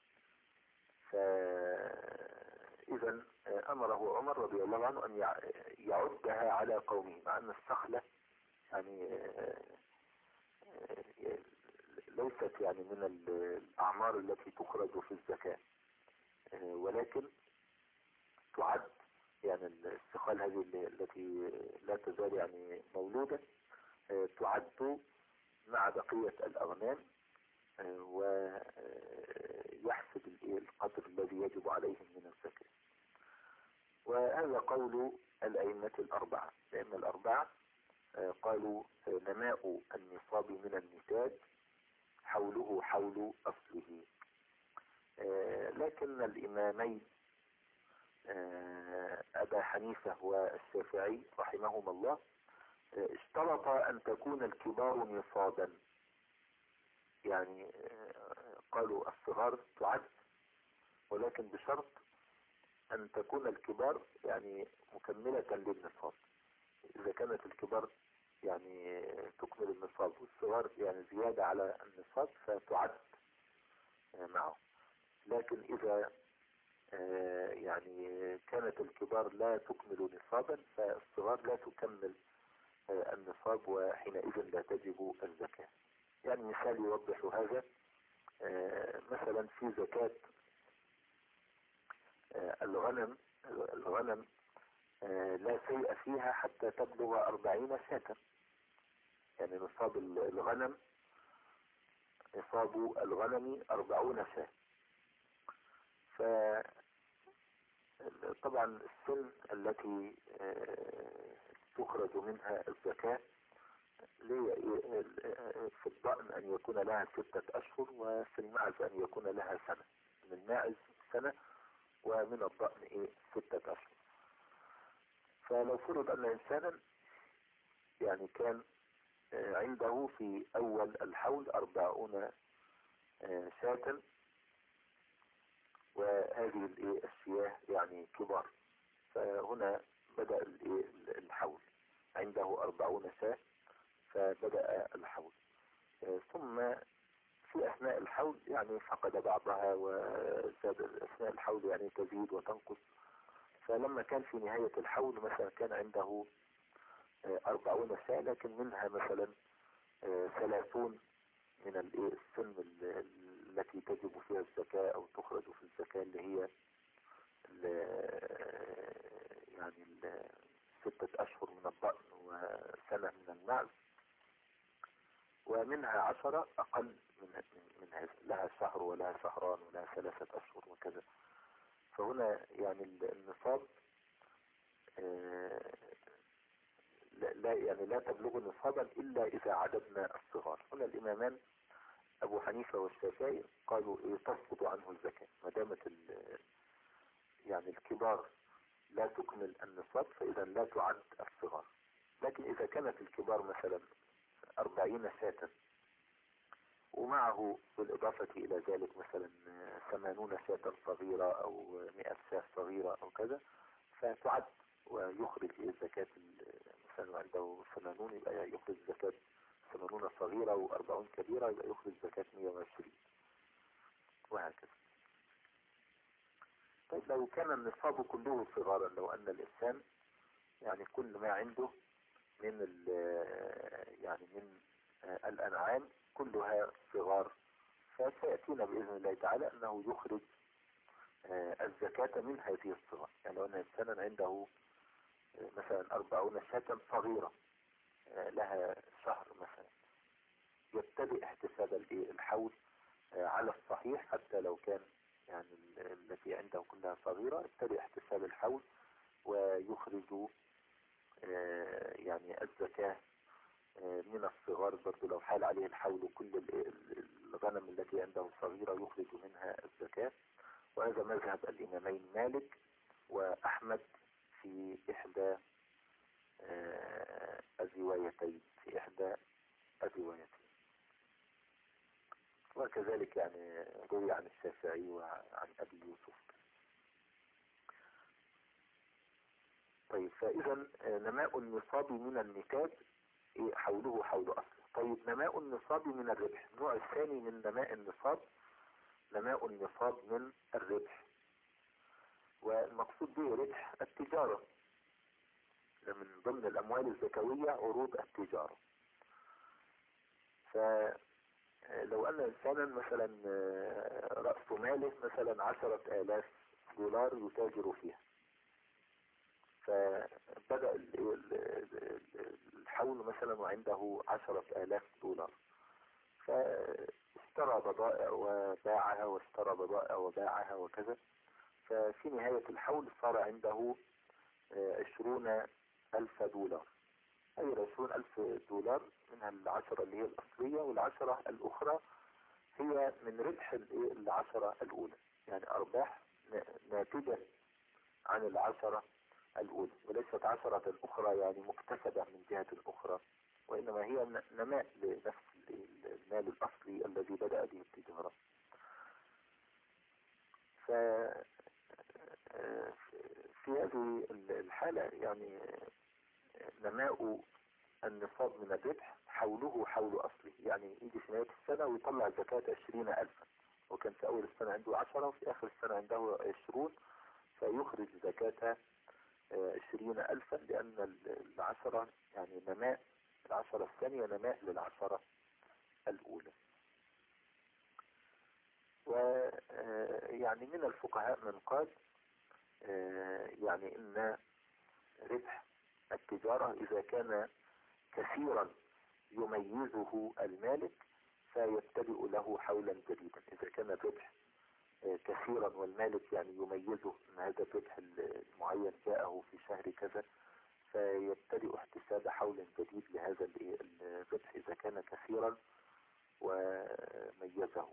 A: فإذا أمره عمر رضي الله عنه أن يعدها على قومه، مع أن السخلة يعني ليست يعني من الأعمار التي تخرج في الزكاة، ولكن تعد يعني السخال هذه التي لا تزال يعني مولودة تعد مع بقية الأغنام، ويحسب القدر الذي يجب عليهم من الزكاة. وهذا قول الأئمة الأربعة. الأئمة الأربعة قالوا نماء النصاب من النتاج حوله حول أصله. لكن الإمامين أبا حنيفة والشافعي رحمهما الله اشترط أن تكون الكبار نصابا، يعني قالوا الصغار تعد، ولكن بشرط أن تكون الكبار يعني مكملة للنصاب. إذا كانت الكبار يعني تكمل النصاب والصغار يعني زيادة على النصاب فتعد معه. لكن إذا يعني كانت الكبار لا تكمل نصابا فالصغار لا تكمل النصاب، وحينئذ لا تجب الزكاة. يعني مثال يوضح هذا، مثلا في زكاة الغنم لا شيء فيها حتى تبلغ 40 شاة. يعني نصاب الغنم 40 شاة. فطبعا السن التي تخرج منها الزكاة في الضأن أن يكون لها 6 أشهر، وفي المعز أن يكون لها سنة. من الماعز سنة، ومن الضأن 6 أشهر. فلو فرض أن إنسانا يعني كان عنده في أول الحول 40 شاة، وهذه الشياه يعني كبار، فهنا بدأ الحول عنده 40 شاة، فبدأ الحول. ثم في أثناء الحول يعني فقد بعضها، وزاد أثناء الحول يعني تزيد وتنقص. فلما كان في نهاية الحول مثلا كان عنده 40 شاة، لكن منها مثلا 30 من السن التي تجب فيها الزكاة أو تخرج في الزكاة، اللي هي يعني 6 أشهر من الضأن وسنة من المعز، ومنها 10 أقل من هذا، لها شهر ولها شهران ولها 3 أشهر وكذا. فهنا يعني النصاب لا تبلغ نصابا إلا إذا عددنا الصغار. هنا الإمامان أبو حنيفة والشافعي قالوا تسقط عنه الزكاة ما دامت يعني الكبار لا تكمل النصاب، فإذا لا تعد الصغار. لكن إذا كانت الكبار مثلا 40 شاة، ومعه بالإضافة إلى ذلك مثلا 80 شاة صغيرة أو 100 شاة صغيرة أو كذا، فتعد ويخرج الزكاة. مثلا عنده 80 يبقى يخرج زكاة 80 صغيرة و40 كبيرة، يبقى يخرج زكاة 120 وهكذا. طيب لو كان النصاب كله صغارا، لو أن الإنسان يعني كل ما عنده من يعني من الأنعام كلها صغار، فسيأتينا بإذن الله تعالى أنه يخرج الزكاة من هذه الصغار. يعني لو أن إنسانا عنده مثلا 40 شاة صغيرة لها شهر مثلا، يبتدئ احتساب الحول على الصحيح، حتى لو كان يعني التي عنده كلها صغيرة، يبتدئ احتساب الحول ويخرج يعني الزكاة من الصغار. برضو لو حال عليه الحول كل الغنم التي عنده صغيرة يخرج منها الزكاة. وهذا مذهب الإمامين مالك وأحمد في إحدى الروايتين. وكذلك يعني روي عن الشافعي وعن أبي يوسف. طيب، فإذا نماء النصاب من النتاج حوله حول أصله. طيب، نماء النصاب من الربح، النوع الثاني من نماء النصاب نماء النصاب من الربح، والمقصود به ربح التجارة، من ضمن الأموال الزكوية عروض التجارة. فلو أن إنسانا مثلا رأس ماله مثلا 10,000 دولار يتاجر فيها، فبدأ الحول مثلا وعنده 10,000 دولار، فاشترى بضائع وباعها واشترى بضائع وباعها وكذا، ففي نهاية الحول صار عنده 20,000 دولار، أي 20,000 دولار منها 10 اللي هي الأصلية، وال10 الأخرى هي من ربح 10 الأولى، يعني أرباح ناتجة عن 10 الأولى، وليست 10 الأخرى يعني مكتسبة من جهة أخرى، وإنما هي نماء لنفس المال الأصلي الذي بدأ به التجارة. في هذه الحالة يعني نماء النصاب من الربح حوله حول أصله، يعني يجي في نهاية السنة ويطلع زكاة 20,000، وكان في أول السنة عنده 10 وفي آخر السنة عنده 20، فيخرج زكاة 20,000، لأن 10 يعني نماء 10 الثانية نماء 10 الأولى. ويعني من الفقهاء من قال يعني إن ربح التجارة إذا كان كثيرا يميزه المالك فيبتدئ له حولا جديدا. إذا كان الربح كثيرا والمالك يعني يميزه أن هذا الربح المعين جاءه في شهر كذا، فيبتدئ احتساب حول جديد لهذا الربح إذا كان كثيرا وميزه.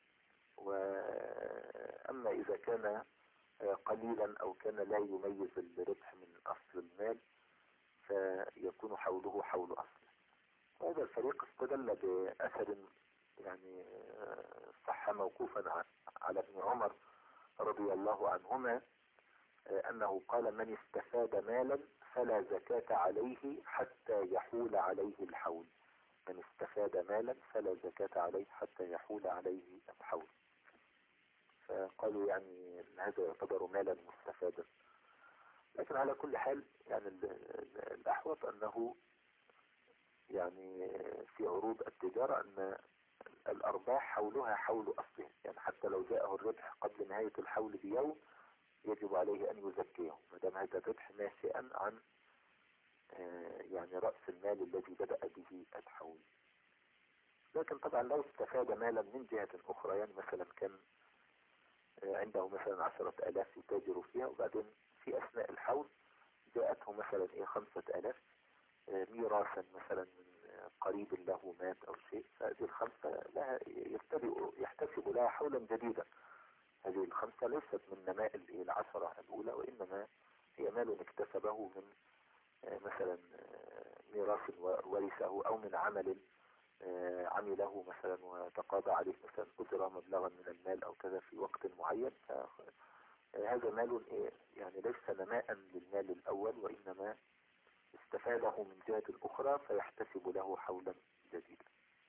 A: وأما إذا كان قليلا أو كان لا يميز الربح من أصل المال فيكون حوله حول أصله. وهذا الفريق استدل بأثر يعني صح موقوفا على ابن عمر رضي الله عنهما أنه قال: من استفاد مالا فلا زكاة عليه حتى يحول عليه الحول. من استفاد مالا فلا زكاة عليه حتى يحول عليه الحول. فقالوا يعني ان هذا يعتبر مالا مستفادا. لكن على كل حال يعني الأحوط أنه يعني في عروض التجارة أن الأرباح حولها حول أصلها، يعني حتى لو جاءه الربح قبل نهاية الحول بيوم يجب عليه أن يزكيه ما دام هذا الربح ناشئا عن يعني رأس المال الذي بدأ به الحول. لكن طبعا لو استفاد مالا من جهة أخرى، يعني مثلا كان عنده مثلا 10,000 يتاجر فيها، وبعدين في أثناء الحول جاءته مثلا 5,000 ميراثا مثلا من قريب له مات أو شيء، فهذه 5 لها يحتسب لها حولا جديدا. هذه 5 ليست من نماء 10 الأولى، وإنما هي مال اكتسبه من مثلا ميراث ورثه، أو من عمل عمله مثلا وتقاضى عليه مثلا أجرة مبلغا من المال أو كذا في وقت معين. هذا مال يعني ليس نماء للمال الأول، وإنما استفاده من جهة أخرى فيحتسب له حولا جديدا.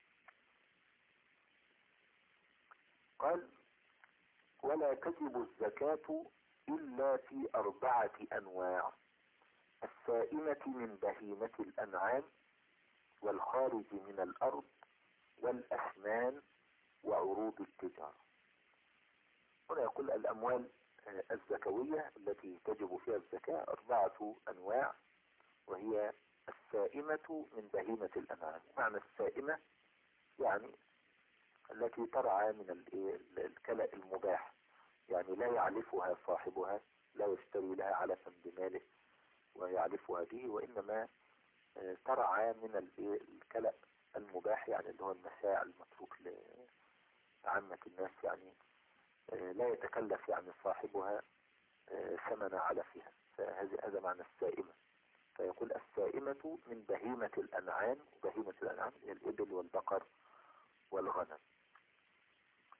A: قال: ولا تجب الزكاة إلا في 4 أنواع: السائمة من بهيمة الأنعام، والخارج من الأرض، والأثمان، وعروض التجارة. هنا يقول الأموال الزكوية التي تجب فيها الزكاة 4 أنواع، وهي السائمة من بهيمة الأنعام. معنى السائمة يعني التي ترعى من الكلأ المباح، يعني لا يعلفها صاحبها، لا يشتري لها علفا بماله ويعلفها به، وإنما ترعى من الكلأ المباح، يعني اللي هو المساع المتروك لعامة الناس، يعني لا يتكلف يعني صاحبها ثمن علفها. فهذا معنى السائمة. فيقول السائمة من بهيمة الأنعام، وبهيمة الأنعام هي الإبل والبقر والغنم.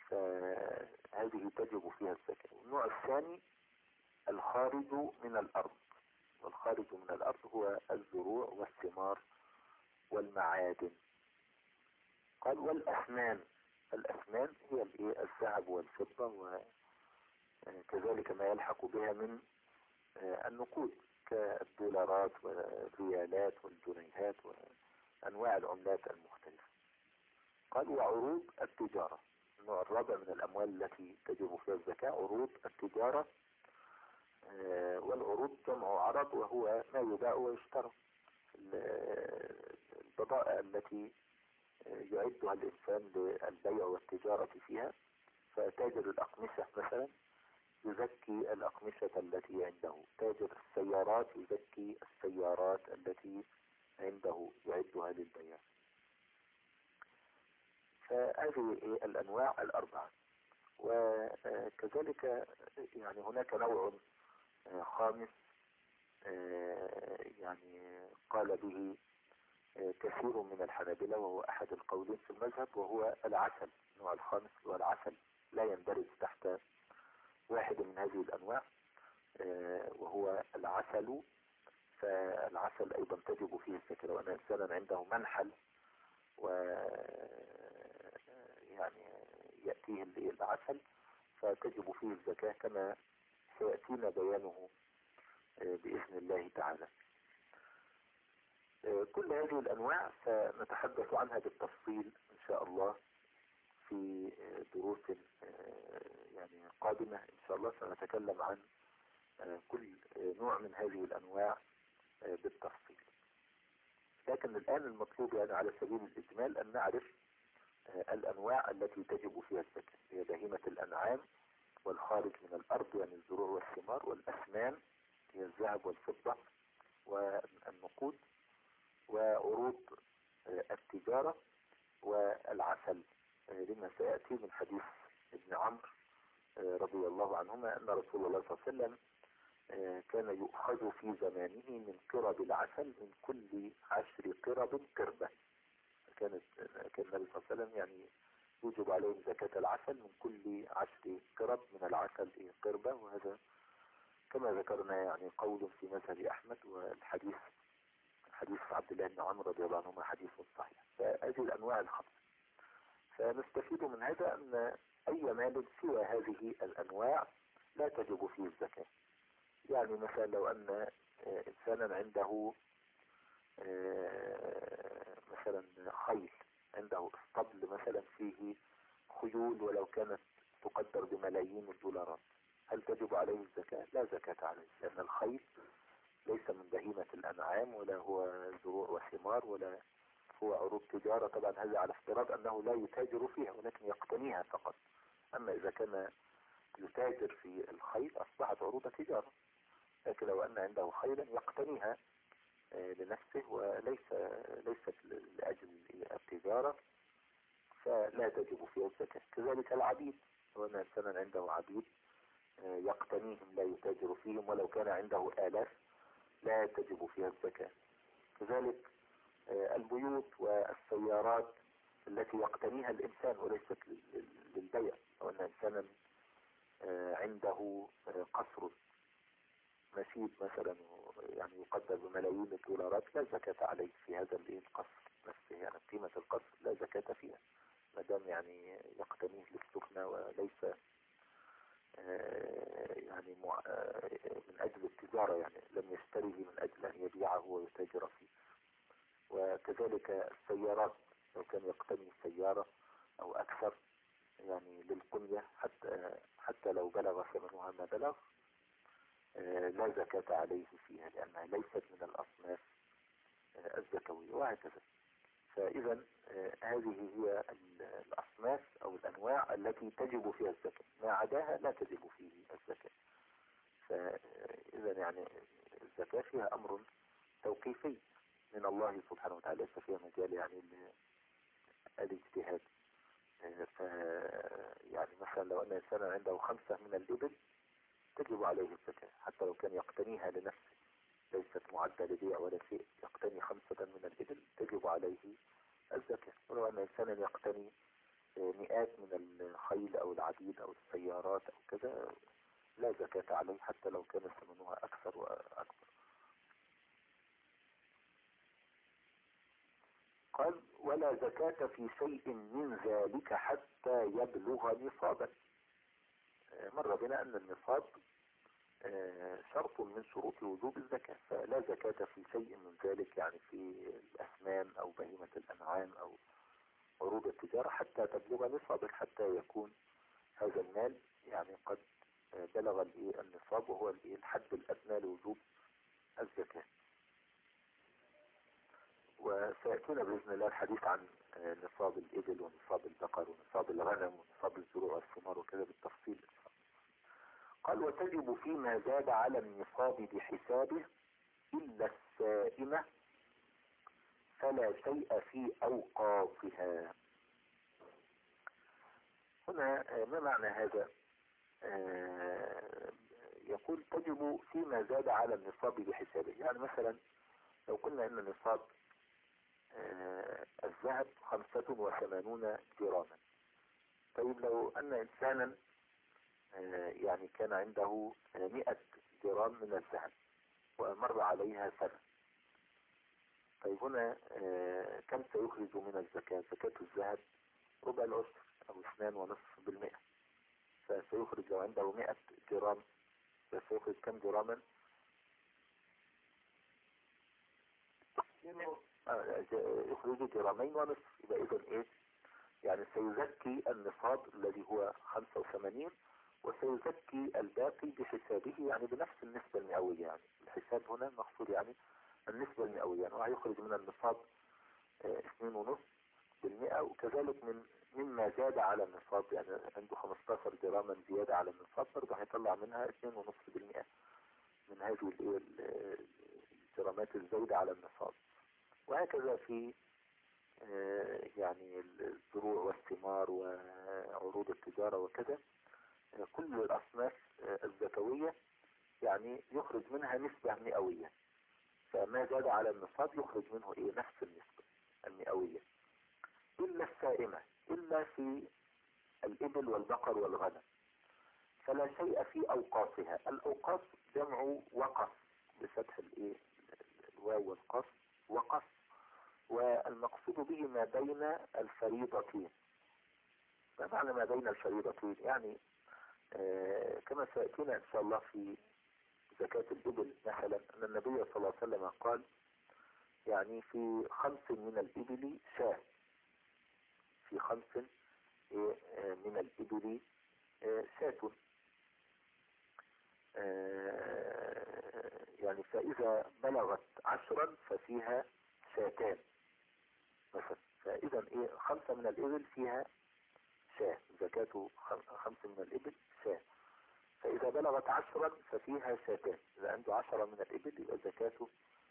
A: فهذه تجب فيها الزكاة. النوع الثاني الخارج من الأرض، والخارج من الأرض هو الزروع والثمار والمعادن. قال والأثمان، الأثمان هي الذهب والفضة وكذلك ما يلحق بها من النقود كالدولارات والريالات والجنيهات وأنواع العملات المختلفة. قال وعروض التجارة، النوع الرابع من الأموال التي تجب فيها الزكاة عروض التجارة. والعروض جمع عرض وهو ما يباع ويشترى، البضائع التي يعدها الإنسان للبيع والتجارة فيها. فتاجر الأقمشة مثلا يزكي الأقمشة التي عنده، تاجر السيارات يزكي السيارات التي عنده يعدها للبيع. فهذه الأنواع الأربعة. وكذلك يعني هناك نوع خامس يعني قال به كثير من الحنابلة وهو أحد القولين في المذهب، وهو العسل. النوع الخامس هو العسل، لا يندرج تحت واحد من هذه الأنواع وهو العسل. فالعسل أيضا تجب فيه الزكاة. لو أن إنسانا عنده منحل و يعني يأتيه العسل فتجب فيه الزكاة كما سيأتينا بيانه بإذن الله تعالى. كل هذه الأنواع سنتحدث عنها بالتفصيل إن شاء الله في دروس يعني قادمة. إن شاء الله سنتكلم عن كل نوع من هذه الأنواع بالتفصيل. لكن الآن المطلوب يعني على سبيل الإجمال أن نعرف الأنواع التي تجب فيها الزكاة، هي بهيمة الأنعام، والخارج من الأرض يعني الزروع والثمار، والأثمان هي الذهب والفضة والنقود، وعروض التجارة، والعسل لما سيأتي من حديث ابن عمرو رضي الله عنهما أن رسول الله صلى الله عليه وسلم كان يؤخذ في زمانه من قرب العسل من كل 10 قرب قربة. كان النبي صلى الله عليه وسلم يعني يوجب عليهم زكاة العسل من كل 10 قرب من العسل قربة. وهذا كما ذكرنا يعني قول في مذهب أحمد، والحديث حديث عبد الله بن عمرو رضي الله عنهما حديث صحيح. فهذه الأنواع الخمسة. فنستفيد من هذا أن أي مال سوى هذه الأنواع لا تجب فيه الزكاة. يعني مثلا لو أن إنسانا عنده مثلا خيل، عنده اسطبل مثلا فيه خيول ولو كانت تقدر بملايين الدولارات، هل تجب عليه الزكاة؟ لا زكاة عليه، لأن الخيل ليس من بهيمة الأنعام ولا هو زروع وثمار ولا هو عروض تجارة. طبعا هذا على افتراض أنه لا يتاجر فيها ولكن يقتنيها فقط. أما إذا كان يتاجر في الخيل أصبحت عروض تجارة. لكن لو أن عنده خيلا يقتنيها لنفسه ليست لأجل التجارة فلا تجب فيها الزكاة. كذلك العبيد، لو أن إنسانا عنده عبيد يقتنيهم لا يتاجر فيهم ولو كان عنده آلاف لا تجب فيها الزكاة. كذلك البيوت والسيارات التي يقتنيها الإنسان وليست للبيع. لو أن إنسانا عنده قصر مسيد مثلا يعني يقدر بملايين الدولارات لا زكاة عليه في هذا القصر نفسه، يعني قيمة القصر لا زكاة فيها ما دام يعني يقتنيه للسكنة وليس يعني من أجل التجارة، يعني لم يشتريه من أجل أن يبيعه ويتاجر فيه. وكذلك السيارات لو كان يقتني سيارة أو أكثر يعني للقنية حتى لو بلغ ثمنها ما بلغ لا زكاة عليه فيها لأنها ليست من الأصناف الزكوية وهكذا. فإذا هذه هي الأصناف أو الأنواع التي تجب فيها الزكاة، ما عداها لا تجب فيه الزكاة. فإذا يعني الزكاة فيها أمر توقيفي من الله سبحانه وتعالى، ليس فيها مجال يعني الاجتهاد. يعني مثلا لو أن إنسانا عنده 5 من الإبل تجب عليه الزكاة حتى لو كان يقتنيها لنفسه، ليست معدة لبيع ولا شيء، يقتني 5 من الإبل تجب عليه الزكاة. ولو أن إنسانا يقتني مئات من الخيل لا زكاة عليه حتى لو كان ثمنها أكثر وأكبر. قال ولا زكاة في شيء من ذلك حتى يبلغ نصابا. مر بنا أن النصاب شرط من شروط وجوب الزكاة، فلا زكاة في شيء من ذلك، يعني في الأثمان أو بهيمة الأنعام أو عروض التجارة حتى تبلغ نصابا، حتى يكون هذا المال يعني قد بلغ النصاب، وهو الحد الأدنى لوجوب الزكاة. وسيأتينا بإذن الله الحديث عن نصاب الإبل ونصاب البقر ونصاب الغنم ونصاب الزروع والثمار وكذا بالتفصيل. قال وتجب فيما زاد على النصاب بحسابه إلا السائمة فلا شيء في أوقافها. هنا ما معنى هذا؟ يقول تجب فيما زاد على النصاب بحسابه. يعني مثلا لو قلنا ان نصاب الذهب 85 جراما، طيب لو ان انسانا يعني كان عنده 100 جرام من الذهب ومر عليها سنة، طيب هنا كم سيخرج من الزكاة؟ زكاة الذهب ربع العشر أو 2.5%، فسيخرج لو عنده 100 جرام فسيخرج كم جراما؟ يخرج جرامين ونصف. يبقى إذن إيه؟ يعني سيزكي النصاب الذي هو 85 وسيزكي الباقي بحسابه، يعني بنفس النسبة المئوية. يعني الحساب هنا مقصود يعني النسبة المئوية، يعني وهيخرج من النصاب 2.5%، وكذلك مما زاد على النصاب، يعني عنده 15 جراما زيادة على النصاب برضه هيطلع منها 2.5% من هذه الجرامات الزايدة على النصاب. وهكذا في يعني الزروع والثمار وعروض التجارة وكذا، كل الأصناف الزكوية يعني يخرج منها نسبة مئوية، فما زاد على النصاب يخرج منه نفس النسبة المئوية، إلا السائمة، إلا في الإبل والبقر والغنم فلا شيء في أوقافها. الأوقاف جمع وقف بفتح الواو والقاف، وقف، والمقصود به ما بين الفريضتين. ما معنى ما بين الفريضتين؟ يعني كما سيأتينا إن شاء الله في زكاة الإبل مثلا أن النبي صلى الله عليه وسلم قال يعني في 5 من الإبل شاة، في 5 من الإبل شاة، يعني فإذا بلغت 10 ففيها شاتان مثلا. فإذا 5 من الإبل فيها شاة، زكاة 5 من الإبل شاة، فإذا بلغت 10 ففيها شاتان. إذا عنده 10 من الإبل يبقى زكاته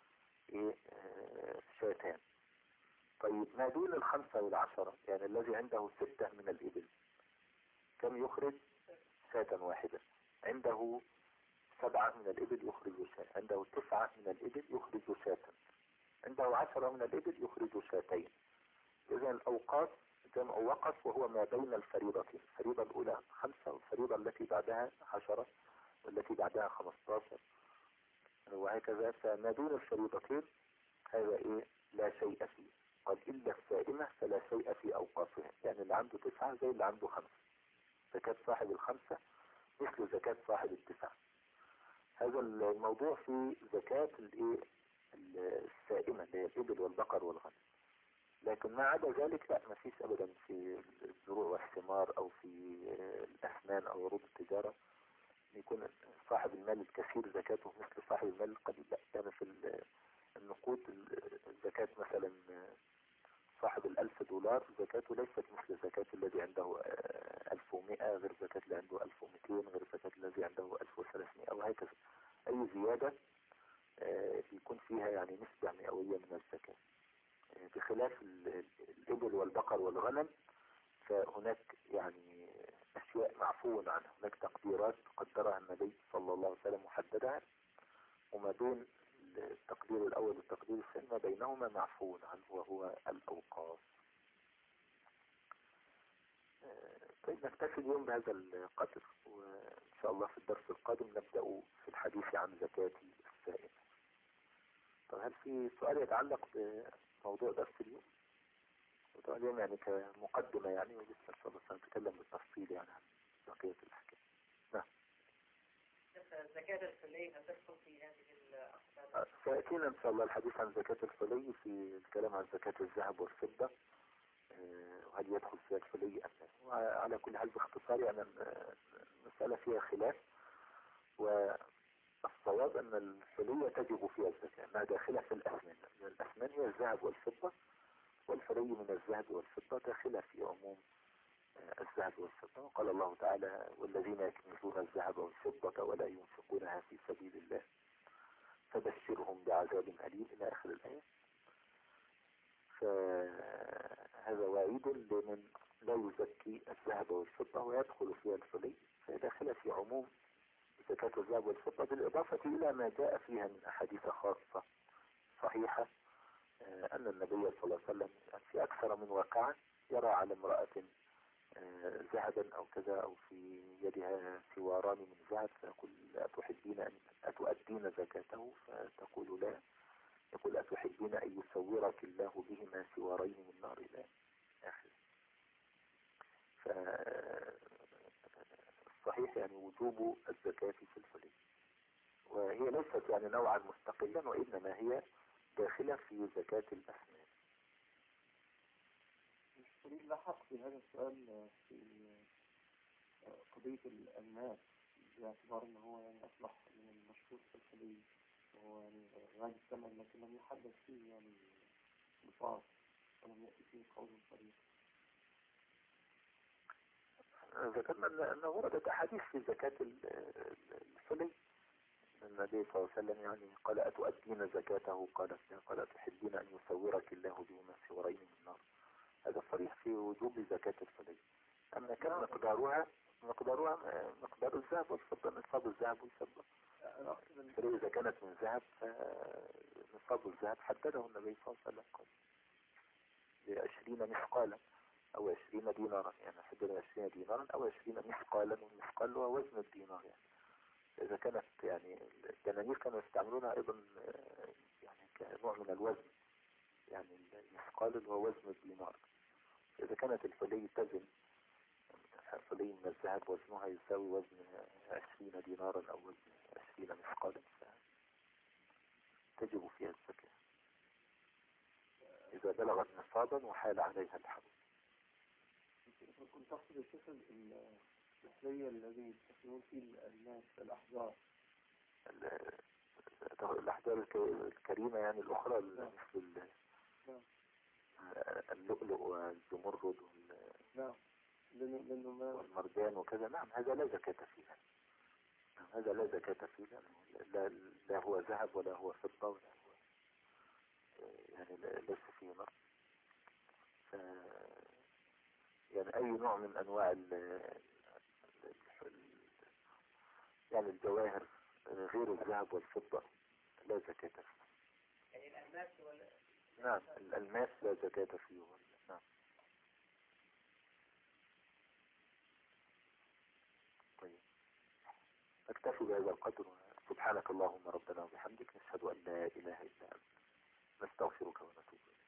A: شاتان. طيب ما دون 5 و10 يعني الذي عنده 6 من الإبل كم يخرج؟ شاة واحدة. عنده 7 من الإبل يخرج شاة، عنده 9 من الإبل يخرج شاة، عنده 10 من الإبل يخرج شاتين. إذا الأوقاف جمع وقف، وهو ما بين الفريضتين. الفريضة الأولى 5 والفريضة التي بعدها 10 والتي بعدها 15 وهكذا. فما دون الفريضتين هذا لا شيء فيه. قد إلا السائمة فلا شيء في أوقافها، يعني اللي عنده 9 زي اللي عنده 5. زكاة صاحب 5 مثل زكاة صاحب 9. هذا الموضوع في زكاة السائمة اللي هي الإبل والبقر والغنم. لكن ما عدا ذلك لا، ما فيش أبدا في الزروع والثمار أو في الأثمان أو عروض التجارة يكون صاحب المال الكثير زكاته مثل صاحب المال القليل. لا، يعني في النقود الزكاة مثلا صاحب $1000 زكاته ليست مثل زكاة الذي عنده 1100، غير زكاة اللي عنده 1200، غير زكاة الذي عنده 1300 وهكذا. أي زيادة بيكون فيها يعني نسبة مئوية من الزكاة. بخلاف الإبل والبقر والغنم فهناك يعني أشياء معفو عنها، هناك تقديرات قدرها النبي صلى الله عليه وسلم وحددها، وما بين التقدير الأول والتقدير الثاني ما بينهما معفو عنه وهو الأوقاف. طيب نكتفي اليوم بهذا القدر، وإن شاء شاء الله في الدرس القادم نبدأ في الحديث عن زكاة السائمة. طب هل في سؤال يتعلق بموضوع درس اليوم؟ موضوع اليوم يعني كمقدمة يعني، ولسه إن شاء الله سنتكلم بالتفصيل يعني عن بقية الأحكام. نعم.
B: زكاة الفلي هل تدخل في هذه الأقسام؟
A: سيأتينا إن شاء الله الحديث عن زكاة الفلي في الكلام عن زكاة الذهب والفضة، وهل يدخل فيها الفلي أم لا. وعلى كل حال باختصار يعني المسألة فيها خلاف، والصواب أن الفلية تجب فيها الزكاة، ما داخلة في الأثمان، لأن الأثمان هي الذهب والفضة، والفلي من الذهب والفضة داخلة في عموم الذهب والفضة. وقال الله تعالى: والذين يكنزون الذهب والفضة ولا ينفقونها في سبيل الله فبشرهم بعذاب أليم إلى آخر الآية. فهذا وعيد لمن لا يزكي الذهب والفضة ويدخل فيها الفلي، فهي داخلة في عموم زكاة الذهب والفضة، بالإضافة إلى ما جاء فيها من أحاديث خاصة صحيحة أن النبي صلى الله عليه وسلم في أكثر من واقعة يرى على امرأة ذهبا أو كذا، أو في يدها سواران من ذهب، فيقول: أتحبين أن أتؤدين زكاته؟ فتقول: لا. يقول: أتحبين أن يسورك الله بهما سوارين من نار؟ إلى آخره. فالصحيح يعني وجوب الزكاة في الفلي، وهي ليست يعني نوعا مستقلا، وإنما هي داخلة في زكاة الأثمان.
B: الفريق لحق في هذا السؤال في قضية الألماس، باعتبار أنه هو يعني أصبح من المشهور في الفلي، وهو يعني غالي الثمن، لكن لم يحدث فيه يعني نصاب، ولم يأتي فيه قول صريح.
A: ذكرنا أنه وردت أحاديث في زكاة الفلي. النبي صلى الله عليه وسلم يعني قال: أتؤدين زكاته؟ قالت: لا. قال: تحبين أن يسورك الله بهما سورين من نار؟ هذا صريح في وجوب زكاة الفلي. أما كان مقدار الذهب والفضة، نصاب الذهب والفضة. إذا كانت من ذهب فنصاب الذهب حدده النبي صلى الله عليه وسلم، قال: ب20 مثقالا أو 20 دينارا، يعني حدده 20 دينارا أو 20 مثقالا، والمثقال هو وزن الدينار. يعني إذا كانت يعني الدنانير كانوا يستعملونها أيضا يعني كنوع من الوزن، يعني المثقال اللي هو وزن الدينار. إذا كانت الفلي تزن، فلي من الذهب وزنها يساوي وزن 20 دينارا أو وزن 20 مثقالا، تجب فيها الزكاة إذا بلغت نصابا وحال عليها الحول.
B: كنت أقصد الشيخ الفلي الذي يستخدمون فيه الناس الأحجار،
A: الأحجار الكريمة يعني الأخرى، مثل اللؤلؤ والزمرد والمرجان وكذا. نعم، هذا لا زكاة فيها. هذا لا زكاة فيها، لا هو ذهب ولا هو فضة ولا هو يعني ليس فيه نص. يعني أي نوع من أنواع يعني الجواهر غير الذهب والفضة لا زكاة فيه.
B: يعني الألماس
A: نعم، الألماس لا زكاة فيه. نعم. طيب، نكتفي بهذا القدر. سبحانك اللهم ربنا وبحمدك، نشهد أن لا إله إلا أنت، نستغفرك ونتوب إليك.